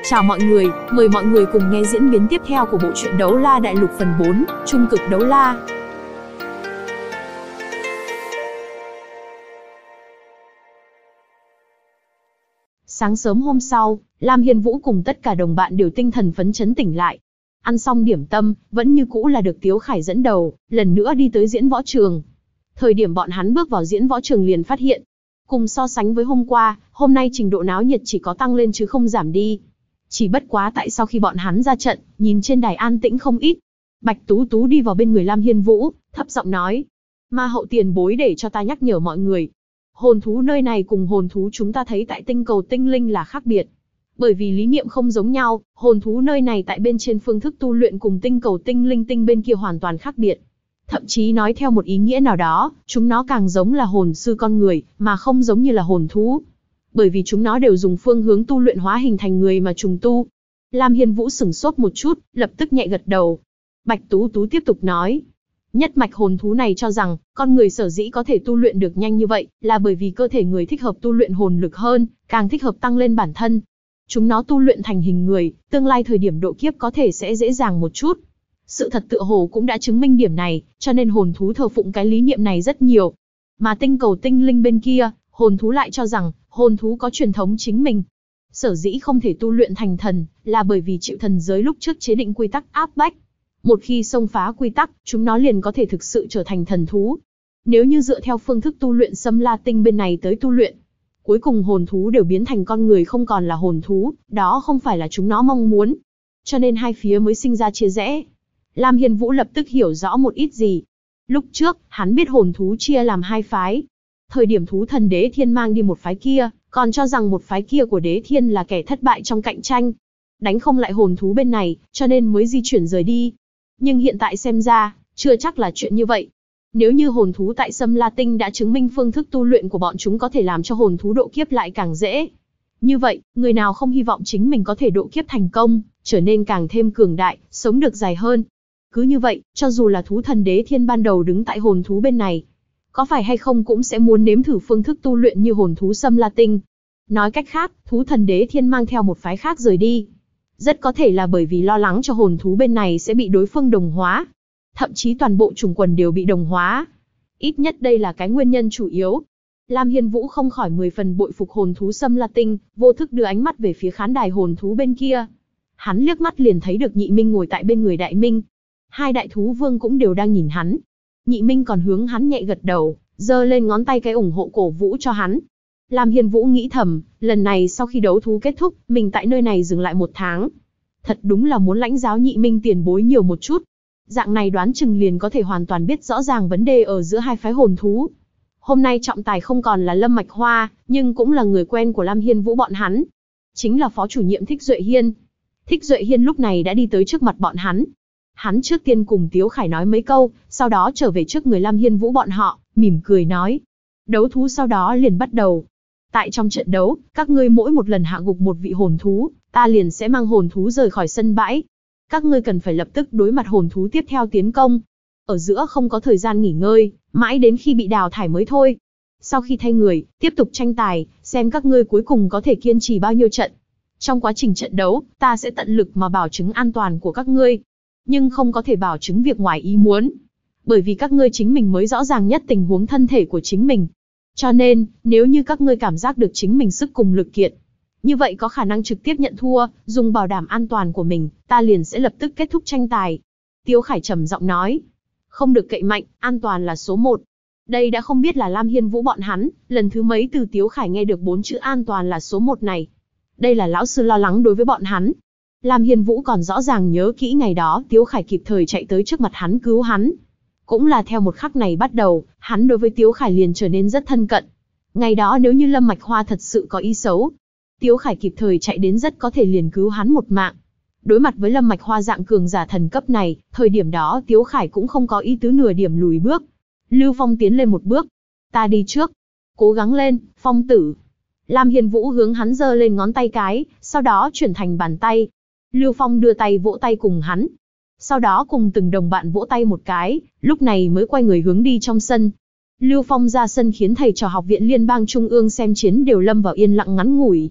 Chào mọi người, mời mọi người cùng nghe diễn biến tiếp theo của bộ truyện Đấu La Đại Lục phần 4, Trung cực đấu la. Sáng sớm hôm sau, Lam Hiên Vũ cùng tất cả đồng bạn đều tinh thần phấn chấn tỉnh lại. Ăn xong điểm tâm, vẫn như cũ là được Tiếu Khải dẫn đầu, lần nữa đi tới diễn võ trường. Thời điểm bọn hắn bước vào diễn võ trường liền phát hiện, cùng so sánh với hôm qua, hôm nay trình độ náo nhiệt chỉ có tăng lên chứ không giảm đi. Chỉ bất quá tại sau khi bọn hắn ra trận, nhìn trên đài an tĩnh không ít. Bạch Tú Tú đi vào bên người Lam Hiên Vũ, thấp giọng nói: Ma hậu tiền bối để cho ta nhắc nhở mọi người. Hồn thú nơi này cùng hồn thú chúng ta thấy tại tinh cầu tinh linh là khác biệt. Bởi vì lý niệm không giống nhau, hồn thú nơi này tại bên trên phương thức tu luyện cùng tinh cầu tinh linh tinh bên kia hoàn toàn khác biệt. Thậm chí nói theo một ý nghĩa nào đó, chúng nó càng giống là hồn sư con người, mà không giống như là hồn thú. Bởi vì chúng nó đều dùng phương hướng tu luyện hóa hình thành người mà trùng tu. Lam Hiên Vũ sửng sốt một chút, lập tức nhẹ gật đầu. Bạch Tú Tú tiếp tục nói: Nhất mạch hồn thú này cho rằng, con người sở dĩ có thể tu luyện được nhanh như vậy, là bởi vì cơ thể người thích hợp tu luyện hồn lực hơn, càng thích hợp tăng lên bản thân. Chúng nó tu luyện thành hình người, tương lai thời điểm độ kiếp có thể sẽ dễ dàng một chút. Sự thật tựa hồ cũng đã chứng minh điểm này, cho nên hồn thú thờ phụng cái lý niệm này rất nhiều. Mà tinh cầu tinh linh bên kia, hồn thú lại cho rằng, hồn thú có truyền thống chính mình. Sở dĩ không thể tu luyện thành thần, là bởi vì chịu thần giới lúc trước chế định quy tắc áp bách. Một khi xông phá quy tắc, chúng nó liền có thể thực sự trở thành thần thú. Nếu như dựa theo phương thức tu luyện Sâm La Tinh bên này tới tu luyện, cuối cùng hồn thú đều biến thành con người không còn là hồn thú, đó không phải là chúng nó mong muốn. Cho nên hai phía mới sinh ra chia rẽ. Lam Hiên Vũ lập tức hiểu rõ một ít gì. Lúc trước, hắn biết hồn thú chia làm hai phái. Thời điểm thú thần Đế Thiên mang đi một phái kia, còn cho rằng một phái kia của Đế Thiên là kẻ thất bại trong cạnh tranh. Đánh không lại hồn thú bên này, cho nên mới di chuyển rời đi. Nhưng hiện tại xem ra, chưa chắc là chuyện như vậy. Nếu như hồn thú tại Sâm La Tinh đã chứng minh phương thức tu luyện của bọn chúng có thể làm cho hồn thú độ kiếp lại càng dễ. Như vậy, người nào không hy vọng chính mình có thể độ kiếp thành công, trở nên càng thêm cường đại, sống được dài hơn. Cứ như vậy, cho dù là thú thần Đế Thiên ban đầu đứng tại hồn thú bên này, có phải hay không cũng sẽ muốn nếm thử phương thức tu luyện như hồn thú Sâm La Tinh. Nói cách khác, thú thần Đế Thiên mang theo một phái khác rời đi. Rất có thể là bởi vì lo lắng cho hồn thú bên này sẽ bị đối phương đồng hóa. Thậm chí toàn bộ chủng quần đều bị đồng hóa. Ít nhất đây là cái nguyên nhân chủ yếu. Lam Hiên Vũ không khỏi 10 phần bội phục hồn thú Sâm La Tinh, vô thức đưa ánh mắt về phía khán đài hồn thú bên kia. Hắn liếc mắt liền thấy được Nhị Minh ngồi tại bên người Đại Minh. Hai đại thú vương cũng đều đang nhìn hắn. Nhị Minh còn hướng hắn nhẹ gật đầu, giơ lên ngón tay cái ủng hộ cổ vũ cho hắn. Lam Hiên Vũ nghĩ thầm, lần này sau khi đấu thú kết thúc, mình tại nơi này dừng lại 1 tháng. Thật đúng là muốn lãnh giáo Nhị Minh tiền bối nhiều một chút. Dạng này đoán chừng liền có thể hoàn toàn biết rõ ràng vấn đề ở giữa hai phái hồn thú. Hôm nay trọng tài không còn là Lâm Mạch Hoa, nhưng cũng là người quen của Lam Hiên Vũ bọn hắn. Chính là phó chủ nhiệm Thích Duệ Hiên. Thích Duệ Hiên lúc này đã đi tới trước mặt bọn hắn. Hắn trước tiên cùng Tiếu Khải nói mấy câu, sau đó trở về trước người Lam Hiên Vũ bọn họ, mỉm cười nói. Đấu thú sau đó liền bắt đầu. Tại trong trận đấu, các ngươi mỗi một lần hạ gục một vị hồn thú, ta liền sẽ mang hồn thú rời khỏi sân bãi. Các ngươi cần phải lập tức đối mặt hồn thú tiếp theo tiến công. Ở giữa không có thời gian nghỉ ngơi, mãi đến khi bị đào thải mới thôi. Sau khi thay người, tiếp tục tranh tài, xem các ngươi cuối cùng có thể kiên trì bao nhiêu trận. Trong quá trình trận đấu, ta sẽ tận lực mà bảo chứng an toàn của các ngươi. Nhưng không có thể bảo chứng việc ngoài ý muốn. Bởi vì các ngươi chính mình mới rõ ràng nhất tình huống thân thể của chính mình. Cho nên, nếu như các ngươi cảm giác được chính mình sức cùng lực kiện, như vậy có khả năng trực tiếp nhận thua, dùng bảo đảm an toàn của mình, ta liền sẽ lập tức kết thúc tranh tài. Tiếu Khải trầm giọng nói. Không được cậy mạnh, an toàn là số 1. Đây đã không biết là Lam Hiên Vũ bọn hắn, lần thứ mấy từ Tiếu Khải nghe được 4 chữ an toàn là số 1 này. Đây là lão sư lo lắng đối với bọn hắn. Lam Hiên Vũ còn rõ ràng nhớ kỹ ngày đó Tiếu Khải kịp thời chạy tới trước mặt hắn cứu hắn. Cũng là theo một khắc này bắt đầu, hắn đối với Tiếu Khải liền trở nên rất thân cận. Ngày đó nếu như Lâm Mạch Hoa thật sự có ý xấu, Tiếu Khải kịp thời chạy đến rất có thể liền cứu hắn một mạng. Đối mặt với Lâm Mạch Hoa dạng cường giả thần cấp này, thời điểm đó Tiếu Khải cũng không có ý tứ nửa điểm lùi bước. Lưu Phong tiến lên một bước. Ta đi trước. Cố gắng lên, Phong tử. Lam Hiên Vũ hướng hắn giơ lên ngón tay cái, sau đó chuyển thành bàn tay. Lưu Phong đưa tay vỗ tay cùng hắn. Sau đó cùng từng đồng bạn vỗ tay một cái, lúc này mới quay người hướng đi trong sân. Lưu Phong ra sân khiến thầy trò học viện Liên bang Trung ương xem chiến đều lâm vào yên lặng ngắn ngủi.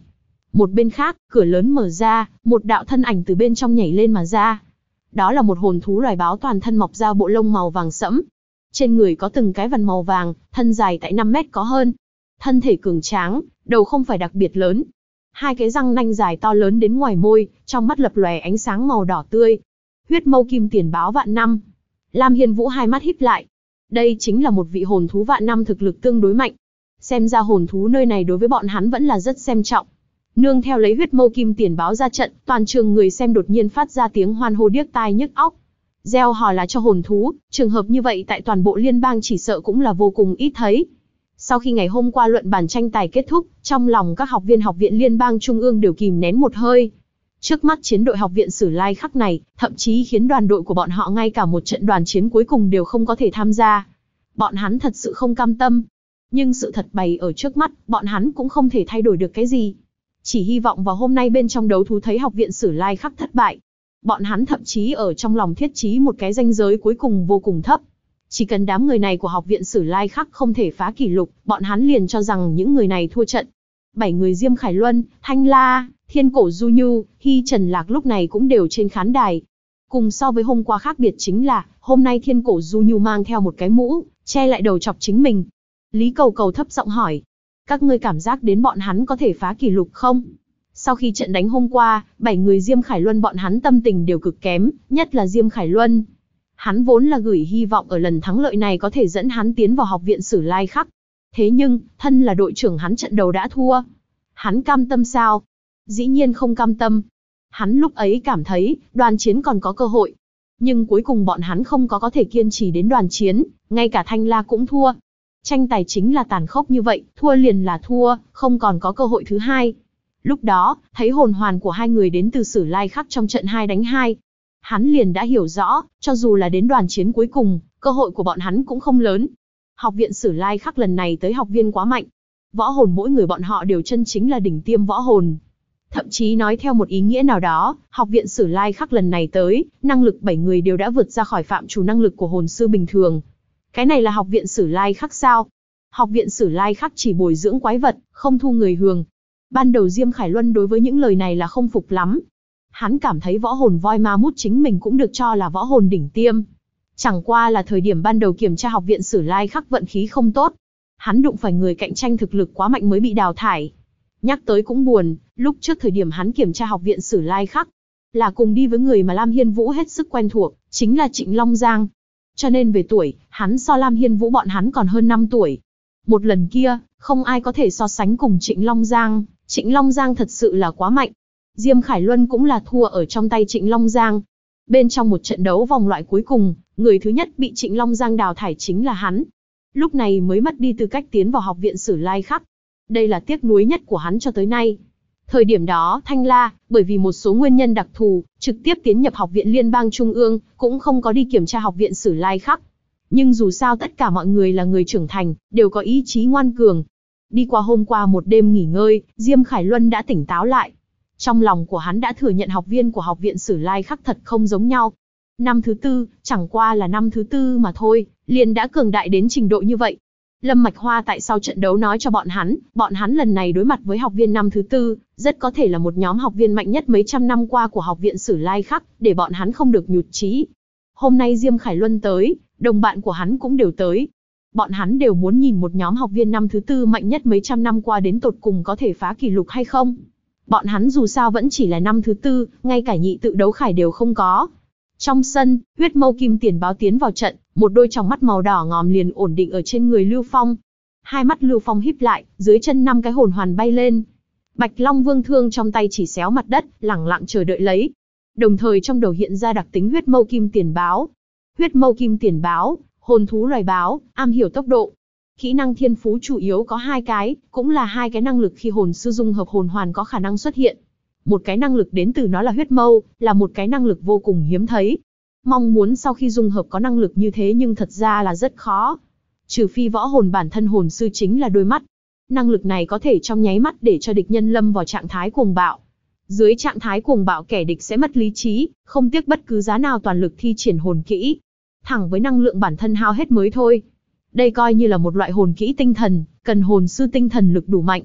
Một bên khác, cửa lớn mở ra, một đạo thân ảnh từ bên trong nhảy lên mà ra. Đó là một hồn thú loài báo toàn thân mọc ra bộ lông màu vàng sẫm. Trên người có từng cái vằn màu vàng, thân dài tại 5 mét có hơn. Thân thể cường tráng, đầu không phải đặc biệt lớn. Hai cái răng nanh dài to lớn đến ngoài môi, trong mắt lập lòe ánh sáng màu đỏ tươi. Huyết mâu kim tiền báo vạn năm. Lam Hiên Vũ hai mắt híp lại. Đây chính là một vị hồn thú vạn năm thực lực tương đối mạnh. Xem ra hồn thú nơi này đối với bọn hắn vẫn là rất xem trọng. Nương theo lấy huyết mâu kim tiền báo ra trận, toàn trường người xem đột nhiên phát ra tiếng hoan hô điếc tai nhức óc. Gieo hò là cho hồn thú, trường hợp như vậy tại toàn bộ liên bang chỉ sợ cũng là vô cùng ít thấy. Sau khi ngày hôm qua luận bàn tranh tài kết thúc, trong lòng các học viên học viện liên bang trung ương đều kìm nén một hơi. Trước mắt chiến đội học viện Sử Lai Khắc này, thậm chí khiến đoàn đội của bọn họ ngay cả một trận đoàn chiến cuối cùng đều không có thể tham gia. Bọn hắn thật sự không cam tâm. Nhưng sự thật bày ở trước mắt, bọn hắn cũng không thể thay đổi được cái gì. Chỉ hy vọng vào hôm nay bên trong đấu thú thấy học viện Sử Lai Khắc thất bại. Bọn hắn thậm chí ở trong lòng thiết trí một cái ranh giới cuối cùng vô cùng thấp. Chỉ cần đám người này của học viện Sử Lai Khắc không thể phá kỷ lục, bọn hắn liền cho rằng những người này thua trận. 7 người Diêm Khải Luân, Thanh La, Thiên Cổ Du Nhu, Hy Trần Lạc lúc này cũng đều trên khán đài. Cùng so với hôm qua khác biệt chính là, hôm nay Thiên Cổ Du Nhu mang theo một cái mũ, che lại đầu chọc chính mình. Lý Cầu Cầu thấp giọng hỏi, các ngươi cảm giác đến bọn hắn có thể phá kỷ lục không? Sau khi trận đánh hôm qua, 7 người Diêm Khải Luân bọn hắn tâm tình đều cực kém, nhất là Diêm Khải Luân. Hắn vốn là gửi hy vọng ở lần thắng lợi này có thể dẫn hắn tiến vào học viện Sử Lai Khắc. Thế nhưng, thân là đội trưởng hắn trận đầu đã thua. Hắn cam tâm sao? Dĩ nhiên không cam tâm. Hắn lúc ấy cảm thấy, đoàn chiến còn có cơ hội. Nhưng cuối cùng bọn hắn không có thể kiên trì đến đoàn chiến, ngay cả Thanh La cũng thua. Tranh tài chính là tàn khốc như vậy, thua liền là thua, không còn có cơ hội thứ hai. Lúc đó, thấy hồn hoàn của hai người đến từ Sử Lai Khắc trong trận 2 đánh 2. Hắn liền đã hiểu rõ, cho dù là đến đoàn chiến cuối cùng, cơ hội của bọn hắn cũng không lớn. Học viện Sử Lai Khắc lần này tới học viên quá mạnh. Võ hồn mỗi người bọn họ đều chân chính là đỉnh tiêm võ hồn. Thậm chí nói theo một ý nghĩa nào đó, học viện Sử Lai Khắc lần này tới, năng lực 7 người đều đã vượt ra khỏi phạm trù năng lực của hồn sư bình thường. Cái này là học viện Sử Lai Khắc sao? Học viện Sử Lai Khắc chỉ bồi dưỡng quái vật, không thu người thường. Ban đầu Diêm Khải Luân đối với những lời này là không phục lắm. Hắn cảm thấy võ hồn voi ma mút chính mình cũng được cho là võ hồn đỉnh tiêm. Chẳng qua là thời điểm ban đầu kiểm tra học viện Sử Lai Khắc vận khí không tốt. Hắn đụng phải người cạnh tranh thực lực quá mạnh mới bị đào thải. Nhắc tới cũng buồn, lúc trước thời điểm hắn kiểm tra học viện Sử Lai Khắc, là cùng đi với người mà Lam Hiên Vũ hết sức quen thuộc, chính là Trịnh Long Giang. Cho nên về tuổi, hắn so Lam Hiên Vũ bọn hắn còn hơn 5 tuổi. Một lần kia, không ai có thể so sánh cùng Trịnh Long Giang, Trịnh Long Giang thật sự là quá mạnh. Diêm Khải Luân cũng là thua ở trong tay Trịnh Long Giang. Bên trong một trận đấu vòng loại cuối cùng, người thứ nhất bị Trịnh Long Giang đào thải chính là hắn. Lúc này mới mất đi tư cách tiến vào học viện Sử Lai Khắc. Đây là tiếc nuối nhất của hắn cho tới nay. Thời điểm đó, Thanh La, bởi vì một số nguyên nhân đặc thù, trực tiếp tiến nhập học viện Liên bang Trung ương, cũng không có đi kiểm tra học viện Sử Lai Khắc. Nhưng dù sao tất cả mọi người là người trưởng thành, đều có ý chí ngoan cường. Đi qua hôm qua một đêm nghỉ ngơi, Diêm Khải Luân đã tỉnh táo lại. Trong lòng của hắn đã thừa nhận học viên của học viện Sử Lai Khắc thật không giống nhau. Năm thứ tư, chẳng qua là năm thứ tư mà thôi, liền đã cường đại đến trình độ như vậy. Lâm Mạch Hoa tại sau trận đấu nói cho bọn hắn lần này đối mặt với học viên năm thứ tư, rất có thể là một nhóm học viên mạnh nhất mấy trăm năm qua của học viện Sử Lai Khắc, để bọn hắn không được nhụt chí. Hôm nay Diêm Khải Luân tới, đồng bạn của hắn cũng đều tới. Bọn hắn đều muốn nhìn một nhóm học viên năm thứ tư mạnh nhất mấy trăm năm qua đến tột cùng có thể phá kỷ lục hay không. Bọn hắn dù sao vẫn chỉ là năm thứ tư, ngay cả nhị tự đấu khải đều không có. Trong sân, huyết mâu kim tiền báo tiến vào trận, một đôi tròng mắt màu đỏ ngòm liền ổn định ở trên người Lưu Phong. Hai mắt Lưu Phong híp lại, dưới chân 5 cái hồn hoàn bay lên. Bạch Long Vương thương trong tay chỉ xéo mặt đất, lẳng lặng chờ đợi lấy. Đồng thời trong đầu hiện ra đặc tính huyết mâu kim tiền báo. Huyết mâu kim tiền báo, hồn thú loài báo, am hiểu tốc độ. Kỹ năng thiên phú chủ yếu có 2 cái, cũng là 2 cái năng lực khi hồn sư dung hợp hồn hoàn có khả năng xuất hiện. Một cái năng lực đến từ nó là huyết mâu, là một cái năng lực vô cùng hiếm thấy. Mong muốn sau khi dung hợp có năng lực như thế nhưng thật ra là rất khó. Trừ phi võ hồn bản thân hồn sư chính là đôi mắt. Năng lực này có thể trong nháy mắt để cho địch nhân lâm vào trạng thái cuồng bạo. Dưới trạng thái cuồng bạo kẻ địch sẽ mất lý trí, không tiếc bất cứ giá nào toàn lực thi triển hồn kỹ. Thẳng với năng lượng bản thân hao hết mới thôi. Đây coi như là một loại hồn kỹ tinh thần, cần hồn sư tinh thần lực đủ mạnh.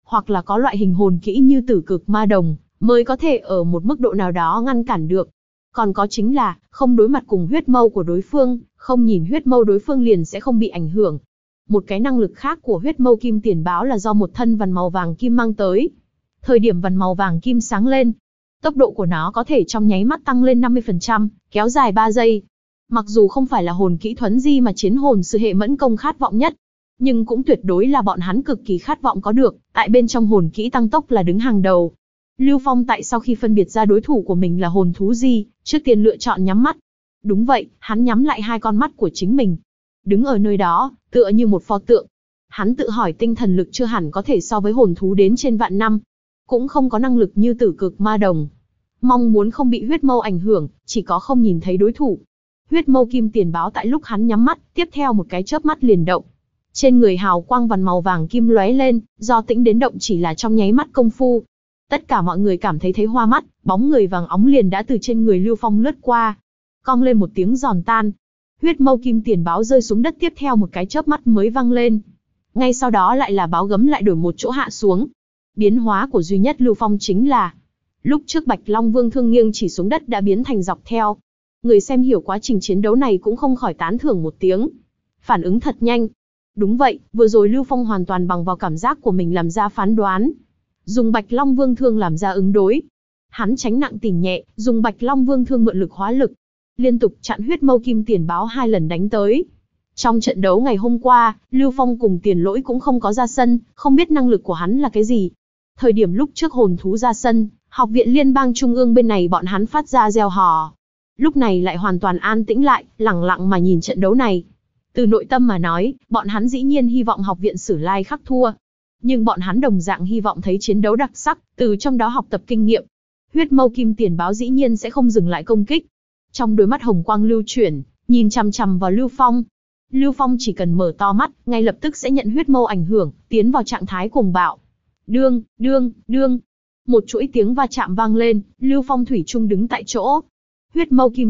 hoặc là có loại hình hồn kỹ như tử cực ma đồng, mới có thể ở một mức độ nào đó ngăn cản được. Còn có chính là, không đối mặt cùng huyết mâu của đối phương, không nhìn huyết mâu đối phương liền sẽ không bị ảnh hưởng. Một cái năng lực khác của huyết mâu kim tiền báo là do một thân vằn màu vàng kim mang tới. Thời điểm vằn màu vàng kim sáng lên, tốc độ của nó có thể trong nháy mắt tăng lên 50%, kéo dài 3 giây. Mặc dù không phải là hồn kỹ thuấn di mà chiến hồn sư hệ mẫn công khát vọng nhất, nhưng cũng tuyệt đối là bọn hắn cực kỳ khát vọng có được, tại bên trong hồn kỹ tăng tốc là đứng hàng đầu. Lưu Phong tại sau khi phân biệt ra đối thủ của mình là hồn thú gì, trước tiên lựa chọn nhắm mắt. Đúng vậy, hắn nhắm lại hai con mắt của chính mình. Đứng ở nơi đó, tựa như một pho tượng. Hắn tự hỏi tinh thần lực chưa hẳn có thể so với hồn thú đến trên vạn năm. Cũng không có năng lực như tử cực ma đồng. Mong muốn không bị huyết mâu ảnh hưởng, chỉ có không nhìn thấy đối thủ. Huyết mâu kim tiền báo tại lúc hắn nhắm mắt, tiếp theo một cái chớp mắt liền động. Trên người hào quang vằn màu vàng kim lóe lên, do tĩnh đến động chỉ là trong nháy mắt công phu. Tất cả mọi người cảm thấy hoa mắt, bóng người vàng óng liền đã từ trên người Lưu Phong lướt qua. Cong lên một tiếng giòn tan. Huyết mâu kim tiền báo rơi xuống đất, tiếp theo một cái chớp mắt mới vang lên. Ngay sau đó lại là báo gấm lại đổi một chỗ hạ xuống. Biến hóa của duy nhất Lưu Phong chính là, lúc trước Bạch Long Vương thương nghiêng chỉ xuống đất đã biến thành dọc theo. Người xem hiểu quá trình chiến đấu này cũng không khỏi tán thưởng một tiếng. Phản ứng thật nhanh. Đúng vậy, vừa rồi Lưu Phong hoàn toàn bằng vào cảm giác của mình làm ra phán đoán. Dùng Bạch Long Vương thương làm ra ứng đối. Hắn tránh nặng tỉ nhẹ, dùng Bạch Long Vương thương mượn lực hóa lực. Liên tục chặn huyết mâu kim tiền báo 2 lần đánh tới. Trong trận đấu ngày hôm qua, Lưu Phong cùng Tiền Lỗi cũng không có ra sân, không biết năng lực của hắn là cái gì. Thời điểm lúc trước hồn thú ra sân, học viện liên bang trung ương bên này bọn hắn phát ra reo hò. Lúc này lại hoàn toàn an tĩnh lại, lẳng lặng mà nhìn trận đấu này. Từ nội tâm mà nói, bọn hắn dĩ nhiên hy vọng học viện Sử Lai Khắc thua. Nhưng bọn hắn đồng dạng hy vọng thấy chiến đấu đặc sắc, từ trong đó học tập kinh nghiệm. Huyết mâu kim tiền báo dĩ nhiên sẽ không dừng lại công kích. Trong đôi mắt hồng quang lưu chuyển, nhìn chằm chằm vào Lưu Phong. Lưu Phong chỉ cần mở to mắt, ngay lập tức sẽ nhận huyết mâu ảnh hưởng, tiến vào trạng thái cuồng bạo. Đương, đương, đương. Một chuỗi tiếng va chạm vang lên, Lưu Phong thủy chung đứng tại chỗ. Huyết mâu kim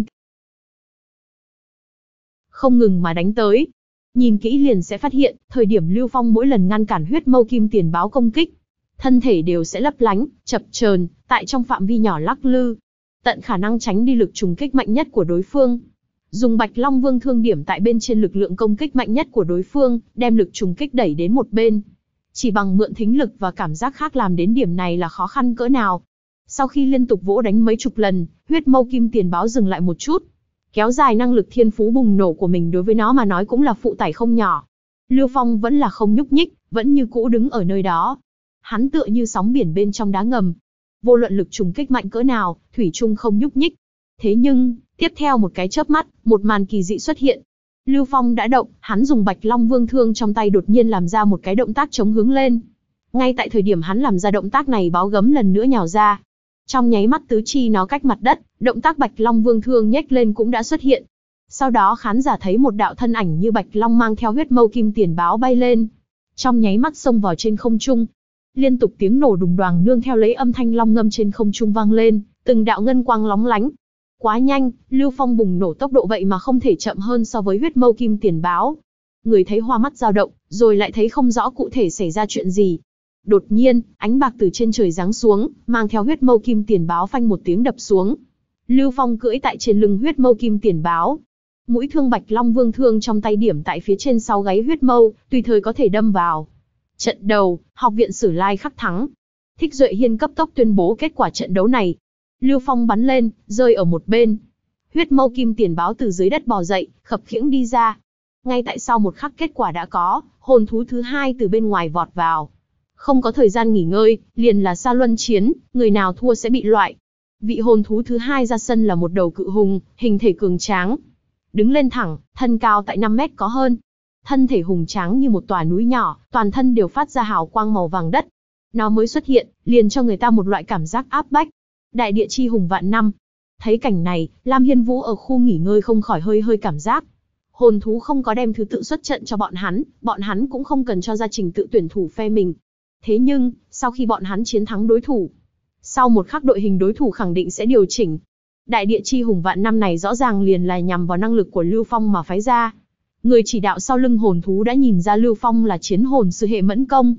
không ngừng mà đánh tới. Nhìn kỹ liền sẽ phát hiện, thời điểm Lưu Phong mỗi lần ngăn cản huyết mâu kim tiền báo công kích, thân thể đều sẽ lấp lánh, chập chờn, tại trong phạm vi nhỏ lắc lư, tận khả năng tránh đi lực trùng kích mạnh nhất của đối phương. Dùng Bạch Long Vương thương điểm tại bên trên lực lượng công kích mạnh nhất của đối phương, đem lực trùng kích đẩy đến một bên. Chỉ bằng mượn thính lực và cảm giác khác làm đến điểm này là khó khăn cỡ nào. Sau khi liên tục vỗ đánh mấy chục lần, huyết mâu kim tiền báo dừng lại một chút. Kéo dài năng lực thiên phú bùng nổ của mình đối với nó mà nói cũng là phụ tải không nhỏ. Lưu Phong vẫn là không nhúc nhích, vẫn như cũ đứng ở nơi đó. Hắn tựa như sóng biển bên trong đá ngầm. Vô luận lực trùng kích mạnh cỡ nào, thủy chung không nhúc nhích. Thế nhưng, tiếp theo một cái chớp mắt, một màn kỳ dị xuất hiện. Lưu Phong đã động, hắn dùng Bạch Long Vương thương trong tay đột nhiên làm ra một cái động tác chống hướng lên. Ngay tại thời điểm hắn làm ra động tác này, báo gấm lần nữa nhào ra. Trong nháy mắt tứ chi nó cách mặt đất, động tác Bạch Long Vương thương nhếch lên cũng đã xuất hiện. Sau đó khán giả thấy một đạo thân ảnh như Bạch Long mang theo huyết mâu kim tiền báo bay lên. Trong nháy mắt xông vào trên không trung. Liên tục tiếng nổ đùng đoàng nương theo lấy âm thanh long ngâm trên không trung vang lên, từng đạo ngân quang lóng lánh. Quá nhanh, Lưu Phong bùng nổ tốc độ vậy mà không thể chậm hơn so với huyết mâu kim tiền báo. Người thấy hoa mắt dao động, rồi lại thấy không rõ cụ thể xảy ra chuyện gì. Đột nhiên, ánh bạc từ trên trời giáng xuống, mang theo huyết mâu kim tiền báo phanh một tiếng đập xuống. Lưu Phong cưỡi tại trên lưng huyết mâu kim tiền báo. Mũi thương Bạch Long Vương thương trong tay điểm tại phía trên sau gáy huyết mâu, tùy thời có thể đâm vào. Trận đầu, học viện Sử Lai Khắc thắng. Thích Duệ Hiên cấp tốc tuyên bố kết quả trận đấu này. Lưu Phong bắn lên, rơi ở một bên. Huyết mâu kim tiền báo từ dưới đất bò dậy, khập khiễng đi ra. Ngay tại sau một khắc kết quả đã có, hồn thú thứ hai từ bên ngoài vọt vào. Không có thời gian nghỉ ngơi, liền là sa luân chiến, người nào thua sẽ bị loại. Vị hồn thú thứ hai ra sân là một đầu cự hùng, hình thể cường tráng. Đứng lên thẳng, thân cao tại 5 mét có hơn. Thân thể hùng tráng như một tòa núi nhỏ, toàn thân đều phát ra hào quang màu vàng đất. Nó mới xuất hiện, liền cho người ta một loại cảm giác áp bách. Đại địa chi hùng vạn năm. Thấy cảnh này, Lam Hiên Vũ ở khu nghỉ ngơi không khỏi hơi cảm giác. Hồn thú không có đem thứ tự xuất trận cho bọn hắn cũng không cần cho ra trình tự tuyển thủ phe mình. Thế nhưng, sau khi bọn hắn chiến thắng đối thủ, sau một khắc đội hình đối thủ khẳng định sẽ điều chỉnh. Đại địa chi hùng vạn năm này rõ ràng liền là nhằm vào năng lực của Lưu Phong mà phái ra. Người chỉ đạo sau lưng hồn thú đã nhìn ra Lưu Phong là chiến hồn sư hệ mẫn công.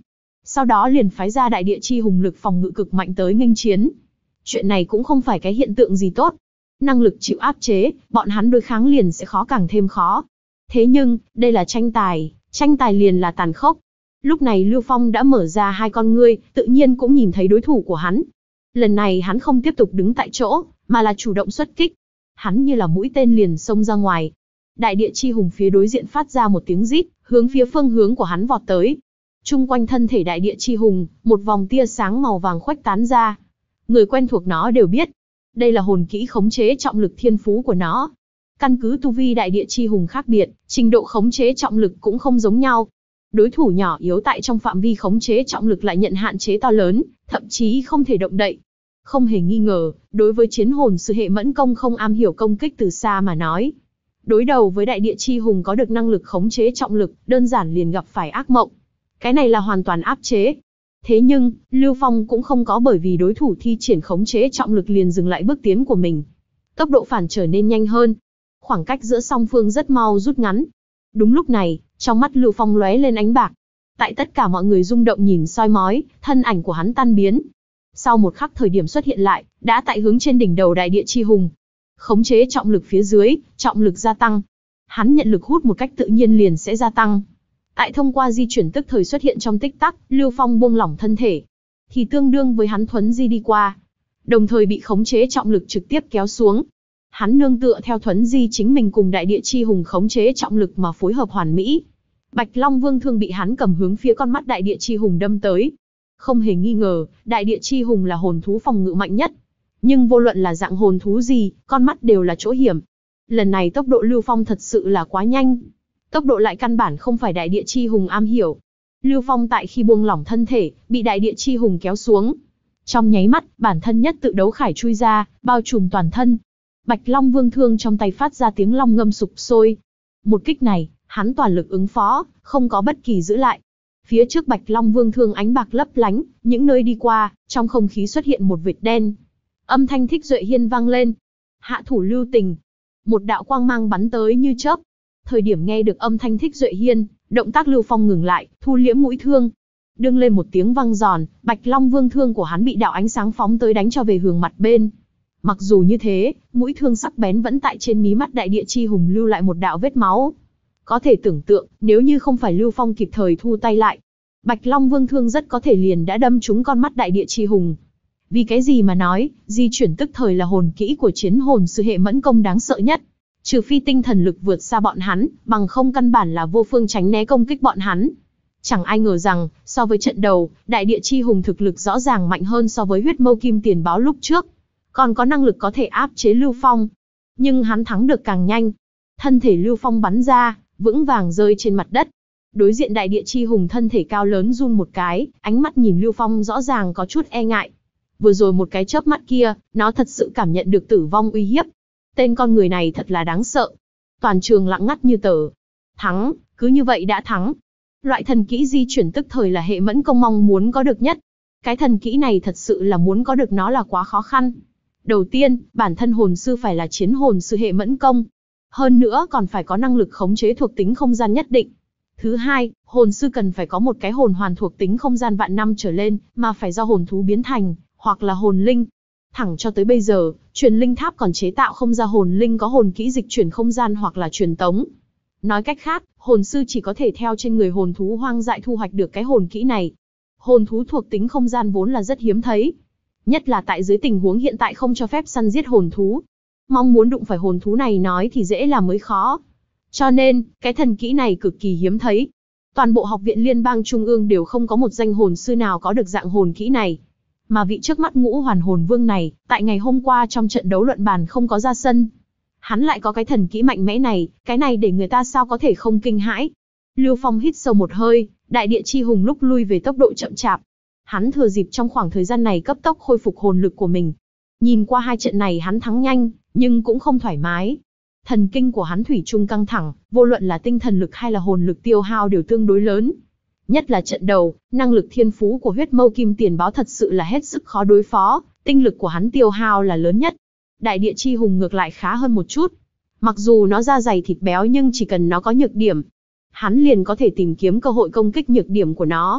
sau đó liền phái ra đại địa chi hùng lực phòng ngự cực mạnh tới nghênh chiến. Chuyện này cũng không phải cái hiện tượng gì tốt. Năng lực chịu áp chế, bọn hắn đối kháng liền sẽ khó càng thêm khó. Thế nhưng, đây là tranh tài liền là tàn khốc. Lúc này Lưu Phong đã mở ra hai con ngươi, tự nhiên cũng nhìn thấy đối thủ của hắn. Lần này hắn không tiếp tục đứng tại chỗ, mà là chủ động xuất kích. Hắn như là mũi tên liền xông ra ngoài. Đại địa chi hùng phía đối diện phát ra một tiếng rít, hướng phía phương hướng của hắn vọt tới. Trung quanh thân thể đại địa chi hùng, một vòng tia sáng màu vàng khuếch tán ra. Người quen thuộc nó đều biết, đây là hồn kỹ khống chế trọng lực thiên phú của nó. Căn cứ tu vi đại địa chi hùng khác biệt, trình độ khống chế trọng lực cũng không giống nhau. Đối thủ nhỏ yếu tại trong phạm vi khống chế trọng lực lại nhận hạn chế to lớn, thậm chí không thể động đậy. Không hề nghi ngờ, đối với chiến hồn sư hệ mẫn công không am hiểu công kích từ xa mà nói, đối đầu với đại địa chi hùng có được năng lực khống chế trọng lực, đơn giản liền gặp phải ác mộng. Cái này là hoàn toàn áp chế. Thế nhưng, Lưu Phong cũng không có bởi vì đối thủ thi triển khống chế trọng lực liền dừng lại bước tiến của mình. Tốc độ phản trở nên nhanh hơn. Khoảng cách giữa song phương rất mau rút ngắn. Đúng lúc này, trong mắt Lưu Phong lóe lên ánh bạc. Tại tất cả mọi người rung động nhìn soi mói, thân ảnh của hắn tan biến. Sau một khắc thời điểm xuất hiện lại, đã tại hướng trên đỉnh đầu đại địa chi hùng. Khống chế trọng lực phía dưới, trọng lực gia tăng. Hắn nhận lực hút một cách tự nhiên liền sẽ gia tăng. Tại thông qua di chuyển tức thời xuất hiện trong tích tắc, Lưu Phong buông lỏng thân thể, thì tương đương với hắn thuấn di đi qua, đồng thời bị khống chế trọng lực trực tiếp kéo xuống. Hắn nương tựa theo thuấn di chính mình cùng đại địa chi hùng khống chế trọng lực mà phối hợp hoàn mỹ. Bạch Long Vương thương bị hắn cầm hướng phía con mắt đại địa chi hùng đâm tới. Không hề nghi ngờ, đại địa chi hùng là hồn thú phòng ngự mạnh nhất. Nhưng vô luận là dạng hồn thú gì, con mắt đều là chỗ hiểm. Lần này tốc độ Lưu Phong thật sự là quá nhanh. Tốc độ lại căn bản không phải đại địa chi hùng am hiểu. Lưu Phong tại khi buông lỏng thân thể, bị đại địa chi hùng kéo xuống. Trong nháy mắt, bản thân nhất tự đấu khải chui ra, bao trùm toàn thân. Bạch Long Vương thương trong tay phát ra tiếng long ngâm sục sôi. Một kích này, hắn toàn lực ứng phó, không có bất kỳ giữ lại. Phía trước Bạch Long Vương thương ánh bạc lấp lánh, những nơi đi qua, trong không khí xuất hiện một vệt đen. Âm thanh Thích Duệ Hiên vang lên. Hạ thủ lưu tình. Một đạo quang mang bắn tới như chớp. Thời điểm nghe được âm thanh Thích Duệ Hiên, động tác Lưu Phong ngừng lại, thu liễm mũi thương. Đương lên một tiếng vang giòn, Bạch Long Vương thương của hắn bị đạo ánh sáng phóng tới đánh cho về hướng mặt bên. Mặc dù như thế, mũi thương sắc bén vẫn tại trên mí mắt đại địa chi hùng lưu lại một đạo vết máu. Có thể tưởng tượng, nếu như không phải Lưu Phong kịp thời thu tay lại, Bạch Long Vương thương rất có thể liền đã đâm trúng con mắt đại địa chi hùng. Vì cái gì mà nói, di chuyển tức thời là hồn kỹ của chiến hồn sư hệ mẫn công đáng sợ nhất. Trừ phi tinh thần lực vượt xa bọn hắn, bằng không căn bản là vô phương tránh né công kích bọn hắn. Chẳng ai ngờ rằng, so với trận đầu, đại địa chi hùng thực lực rõ ràng mạnh hơn so với huyết mâu kim tiền báo lúc trước. Còn có năng lực có thể áp chế Lưu Phong. Nhưng hắn thắng được càng nhanh. Thân thể Lưu Phong bắn ra, vững vàng rơi trên mặt đất. Đối diện đại địa chi hùng thân thể cao lớn run một cái, ánh mắt nhìn Lưu Phong rõ ràng có chút e ngại. Vừa rồi một cái chớp mắt kia, nó thật sự cảm nhận được tử vong uy hiếp. Tên con người này thật là đáng sợ. Toàn trường lặng ngắt như tờ. Thắng, cứ như vậy đã thắng. Loại thần kỹ di chuyển tức thời là hệ mẫn công mong muốn có được nhất. Cái thần kỹ này thật sự là muốn có được nó là quá khó khăn. Đầu tiên, bản thân hồn sư phải là chiến hồn sư hệ mẫn công. Hơn nữa còn phải có năng lực khống chế thuộc tính không gian nhất định. Thứ hai, hồn sư cần phải có một cái hồn hoàn thuộc tính không gian vạn năm trở lên, mà phải do hồn thú biến thành, hoặc là hồn linh. Thẳng cho tới bây giờ, truyền linh tháp còn chế tạo không ra hồn linh có hồn kỹ dịch chuyển không gian hoặc là truyền tống. Nói cách khác, hồn sư chỉ có thể theo trên người hồn thú hoang dại thu hoạch được cái hồn kỹ này. Hồn thú thuộc tính không gian vốn là rất hiếm thấy. Nhất là tại dưới tình huống hiện tại không cho phép săn giết hồn thú. Mong muốn đụng phải hồn thú này nói thì dễ là mới khó. Cho nên, cái thần kỹ này cực kỳ hiếm thấy. Toàn bộ học viện liên bang trung ương đều không có một danh hồn sư nào có được dạng hồn kỹ này. Mà vị trước mắt Ngũ Hoàn Hồn Vương này, tại ngày hôm qua trong trận đấu luận bàn không có ra sân. Hắn lại có cái thần kỹ mạnh mẽ này, cái này để người ta sao có thể không kinh hãi. Lưu Phong hít sâu một hơi, đại địa chi hùng lúc lui về tốc độ chậm chạp. Hắn thừa dịp trong khoảng thời gian này cấp tốc khôi phục hồn lực của mình. Nhìn qua hai trận này hắn thắng nhanh, nhưng cũng không thoải mái. Thần kinh của hắn thủy chung căng thẳng, vô luận là tinh thần lực hay là hồn lực tiêu hao đều tương đối lớn. Nhất là trận đầu, năng lực thiên phú của huyết mâu kim tiền báo thật sự là hết sức khó đối phó, tinh lực của hắn tiêu hao là lớn nhất. Đại địa chi hùng ngược lại khá hơn một chút. Mặc dù nó da dày thịt béo nhưng chỉ cần nó có nhược điểm, hắn liền có thể tìm kiếm cơ hội công kích nhược điểm của nó.